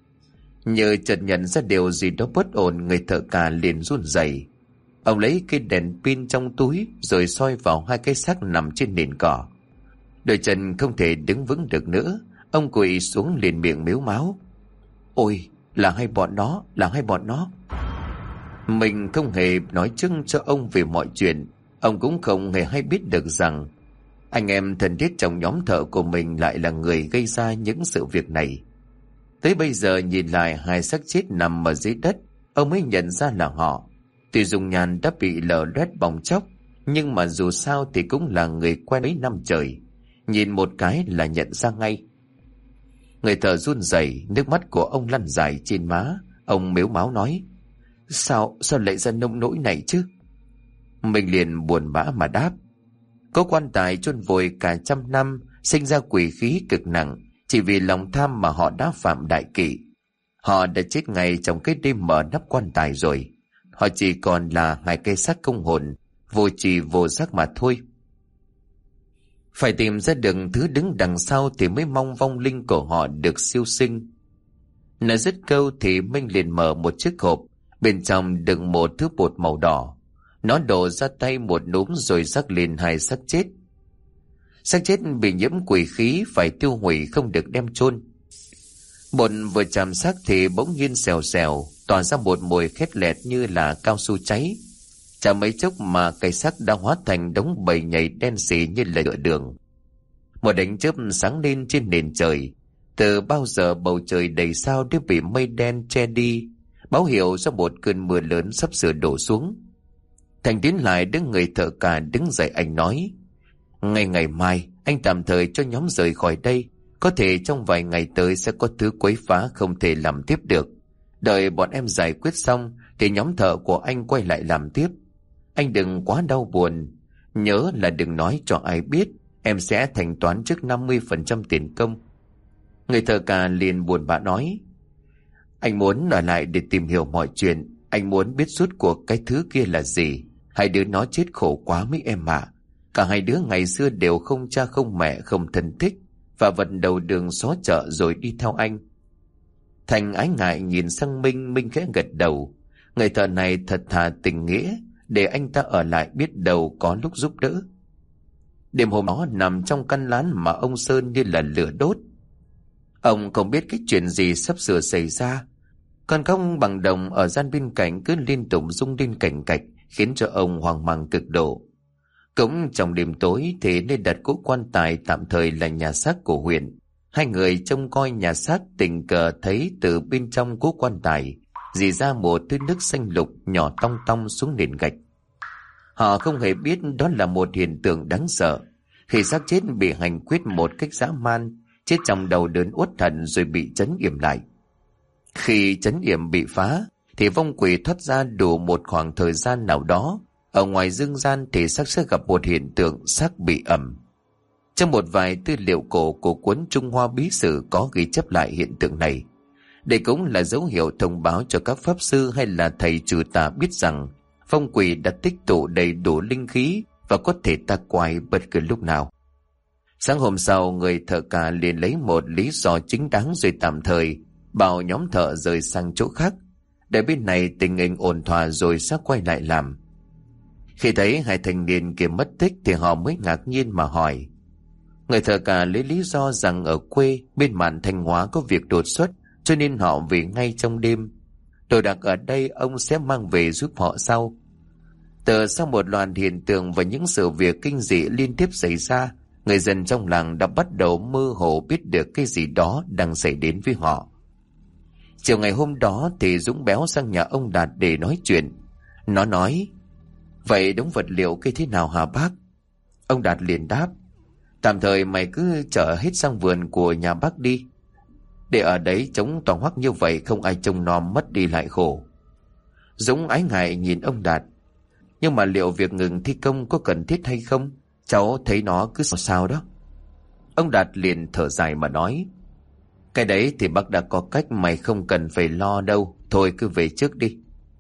S1: Nhờ chợt nhận ra điều gì đó bất ổn, người thợ cả liền run rẩy. Ông lấy cây đèn pin trong túi rồi soi vào hai cái xác nằm trên nền cỏ. Đôi chân không thể đứng vững được nữa, ông quỳ xuống liền miệng mếu máo: ôi, là hai bọn nó, là hai bọn nó. Mình không hề nói trước cho ông về mọi chuyện. Ông cũng không hề hay biết được rằng anh em thân thiết trong nhóm thợ của mình lại là người gây ra những sự việc này. Tới bây giờ nhìn lại hai xác chết nằm ở dưới đất, ông mới nhận ra là họ. Tuy dung nhan đã bị lở loét bong chóc, nhưng mà dù sao thì cũng là người quen mấy năm trời. Nhìn một cái là nhận ra ngay. Người thợ run rẩy, nước mắt của ông lăn dài trên má. Ông mếu máo nói: Sao, sao lại ra nông nỗi này chứ? Mình liền buồn bã mà đáp: Có quan tài chôn vùi cả trăm năm, sinh ra quỷ khí cực nặng, chỉ vì lòng tham mà họ đã phạm đại kỵ. Họ đã chết ngay trong cái đêm mở nắp quan tài rồi. Họ chỉ còn là hai cây xác không hồn, vô trì vô giác mà thôi. Phải tìm ra được thứ đứng đằng sau thì mới mong vong linh của họ được siêu sinh. Nói dứt câu thì Minh liền mở một chiếc hộp, bên trong đựng một thứ bột màu đỏ. Nó đổ ra tay một núm rồi rắc lên hai xác chết. Xác chết bị nhiễm quỷ khí phải tiêu hủy, không được đem chôn. Bột vừa chạm xác thì bỗng nhiên xèo xèo, tỏa ra một mùi khét lẹt như là cao su cháy. Chả mấy chốc mà cây xác đã hóa thành đống bầy nhầy đen xì như là nhựa đường. Một ánh chớp sáng lên trên nền trời. Từ bao giờ bầu trời đầy sao đã bị mây đen che đi, báo hiệu cho một cơn mưa lớn sắp sửa đổ xuống. Thành tiến lại đứng người thợ cả đứng dậy, anh nói: Ngày ngày mai anh tạm thời cho nhóm rời khỏi đây. Có thể trong vài ngày tới sẽ có thứ quấy phá không thể làm tiếp được. Đợi bọn em giải quyết xong thì nhóm thợ của anh quay lại làm tiếp. Anh đừng quá đau buồn. Nhớ là đừng nói cho ai biết. Em sẽ thanh toán trước năm mươi phần trăm tiền công. Người thợ cả liền buồn bã nói: Anh muốn ở lại để tìm hiểu mọi chuyện. Anh muốn biết rốt cuộc cái thứ kia là gì. Hai đứa nó chết khổ quá mấy em ạ. Cả hai đứa ngày xưa đều không cha không mẹ không thân thích, và vận đầu đường xó chợ rồi đi theo anh. Thành ái ngại nhìn sang Minh. Minh khẽ gật đầu. Người thợ này thật thà tình nghĩa, để anh ta ở lại biết đâu có lúc giúp đỡ. Đêm hôm đó nằm trong căn lán mà ông Sơn như là lửa đốt. Ông không biết cái chuyện gì sắp sửa xảy ra. Con công bằng đồng ở gian bên cạnh cứ liên tục rung lên cành cạch, khiến cho ông hoang mang cực độ. Cũng trong đêm tối thì nơi đặt cỗ quan tài tạm thời là nhà xác của huyện. Hai người trông coi nhà xác tình cờ thấy từ bên trong cỗ quan tài rỉ ra một thứ nước xanh lục nhỏ tong tong xuống nền gạch. Họ không hề biết đó là một hiện tượng đáng sợ. Khi xác chết bị hành quyết một cách dã man, chết trong đầu đớn uất hận rồi bị trấn yểm lại. Khi trấn yểm bị phá thì vong quỷ thoát ra đủ một khoảng thời gian nào đó. Ở ngoài dương gian thì xác sẽ gặp một hiện tượng xác bị ẩm. Trong một vài tư liệu cổ của cuốn Trung Hoa Bí Sử có ghi chép lại hiện tượng này. Đây cũng là dấu hiệu thông báo cho các pháp sư hay là thầy trừ tà biết rằng vong quỷ đã tích tụ đầy đủ linh khí và có thể tác quái bất cứ lúc nào. Sáng hôm sau, người thợ cả liền lấy một lý do chính đáng rồi tạm thời bảo nhóm thợ rời sang chỗ khác. Để bên này tình hình ổn thỏa rồi sẽ quay lại làm. Khi thấy hai thanh niên kia mất tích thì họ mới ngạc nhiên mà hỏi. Người thợ cả lấy lý do rằng ở quê bên mạn Thanh Hóa có việc đột xuất, cho nên họ về ngay trong đêm. Đồ đạc ở đây ông sẽ mang về giúp họ sau. Từ sau một loạt hiện tượng và những sự việc kinh dị liên tiếp xảy ra, người dân trong làng đã bắt đầu mơ hồ biết được cái gì đó đang xảy đến với họ. Chiều ngày hôm đó thì Dũng béo sang nhà ông Đạt để nói chuyện. Nó nói: Vậy đống vật liệu kia thế nào hả bác? Ông Đạt liền đáp: Tạm thời mày cứ chở hết sang vườn của nhà bác đi. Để ở đấy trống toàn hoắc như vậy không ai trông nom, mất đi lại khổ. Dũng ái ngại nhìn ông Đạt: Nhưng mà liệu việc ngừng thi công có cần thiết hay không? Cháu thấy nó cứ sao sao đó. Ông Đạt liền thở dài mà nói: Cái đấy thì bác đã có cách, mày không cần phải lo đâu. Thôi cứ về trước đi.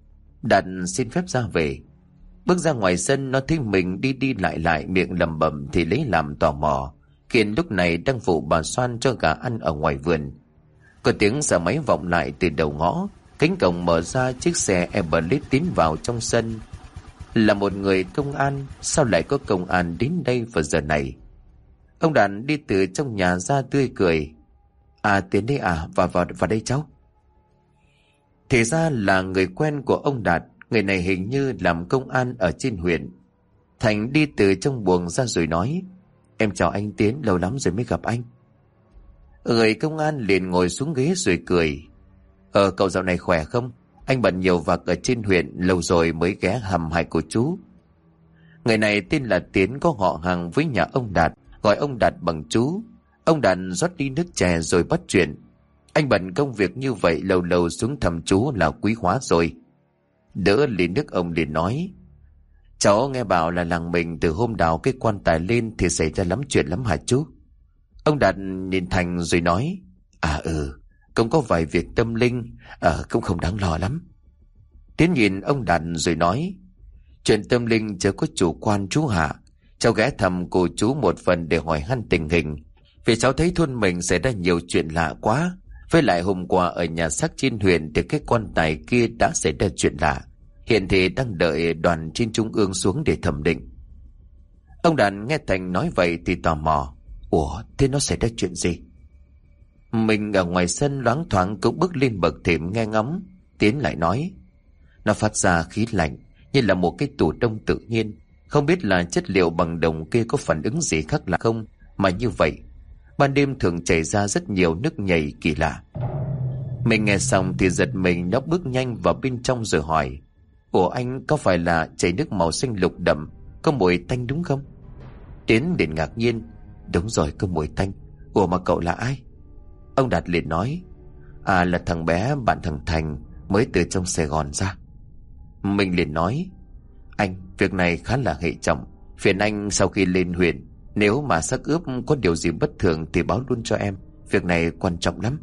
S1: Đạt xin phép ra về. Bước ra ngoài sân, nó thấy mình đi đi lại lại miệng lẩm bẩm thì lấy làm tò mò. Kiên lúc này đang phụ bà Xoan cho gà ăn ở ngoài vườn. Có tiếng xe máy vọng lại từ đầu ngõ. Cánh cổng mở ra, chiếc xe Everlet tiến vào trong sân. Là một người công an. Sao lại có công an đến đây vào giờ này? Ông Đạt đi từ trong nhà ra tươi cười: À tiến đây à, vào vào vào đây cháu. Thì ra là người quen của ông Đạt. Người này hình như làm công an ở trên huyện. Thành đi từ trong buồng ra rồi nói: Em chào anh Tiến, lâu lắm rồi mới gặp anh. Người công an liền ngồi xuống ghế rồi cười: Ờ cậu dạo này khỏe không? Anh bận nhiều việc ở trên huyện, lâu rồi mới ghé hầm hại của chú. Người này tên là Tiến, có họ hàng với nhà ông Đạt, gọi ông Đạt bằng chú. Ông Đạt rót đi nước chè rồi bắt chuyện: Anh bận công việc như vậy, lâu lâu xuống thăm chú là quý hóa rồi. Đỡ ly nước, ông liền nói: Cháu nghe bảo là làng mình từ hôm đào cái quan tài lên thì xảy ra lắm chuyện lắm hả chú? Ông Đạt nhìn Thành rồi nói: À ừ, cũng có vài việc tâm linh, ờ cũng không đáng lo lắm. Tiến nhìn ông Đạt rồi nói: Chuyện tâm linh chớ có chủ quan chú hạ. Cháu ghé thăm cô chú một phần để hỏi han tình hình, vì cháu thấy thôn mình xảy ra nhiều chuyện lạ quá. Với lại hôm qua ở nhà xác trên huyện thì cái quan tài kia đã xảy ra chuyện lạ. Hiện thì đang đợi đoàn trên trung ương xuống để thẩm định. Ông Đàn nghe Thành nói vậy thì tò mò: Ủa thế nó xảy ra chuyện gì? Mình ở ngoài sân loáng thoáng cũng bước lên bậc thềm nghe ngóng. Tiến lại nói: Nó phát ra khí lạnh như là một cái tủ đông tự nhiên. Không biết là chất liệu bằng đồng kia có phản ứng gì khác lạ không, mà như vậy ban đêm thường chảy ra rất nhiều nước nhầy kỳ lạ. Mình nghe xong thì giật mình, nó bước nhanh vào bên trong rồi hỏi: Ủa anh, có phải là chảy nước màu xanh lục đậm, có mùi tanh đúng không? Tiến liền ngạc nhiên: Đúng rồi, có mùi tanh. Ủa mà cậu là ai? Ông Đạt liền nói: À là thằng bé bạn thằng Thành, mới từ trong Sài Gòn ra. Mình liền nói: Anh, việc này khá là hệ trọng, phiền anh sau khi lên huyện, nếu mà xác ướp có điều gì bất thường thì báo luôn cho em, việc này quan trọng lắm.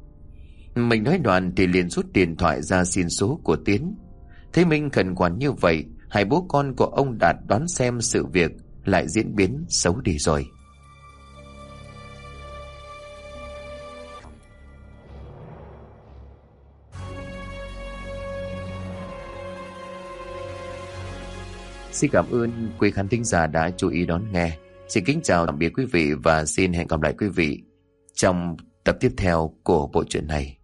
S1: Mình nói đoạn thì liền rút điện thoại ra xin số của Tiến. Thấy mình khẩn khoản như vậy, hai bố con của ông Đạt đoán xem sự việc lại diễn biến xấu đi rồi. Xin cảm ơn quý khán thính giả đã chú ý đón nghe. Xin kính chào tạm biệt quý vị và xin hẹn gặp lại quý vị trong tập tiếp theo của bộ truyện này.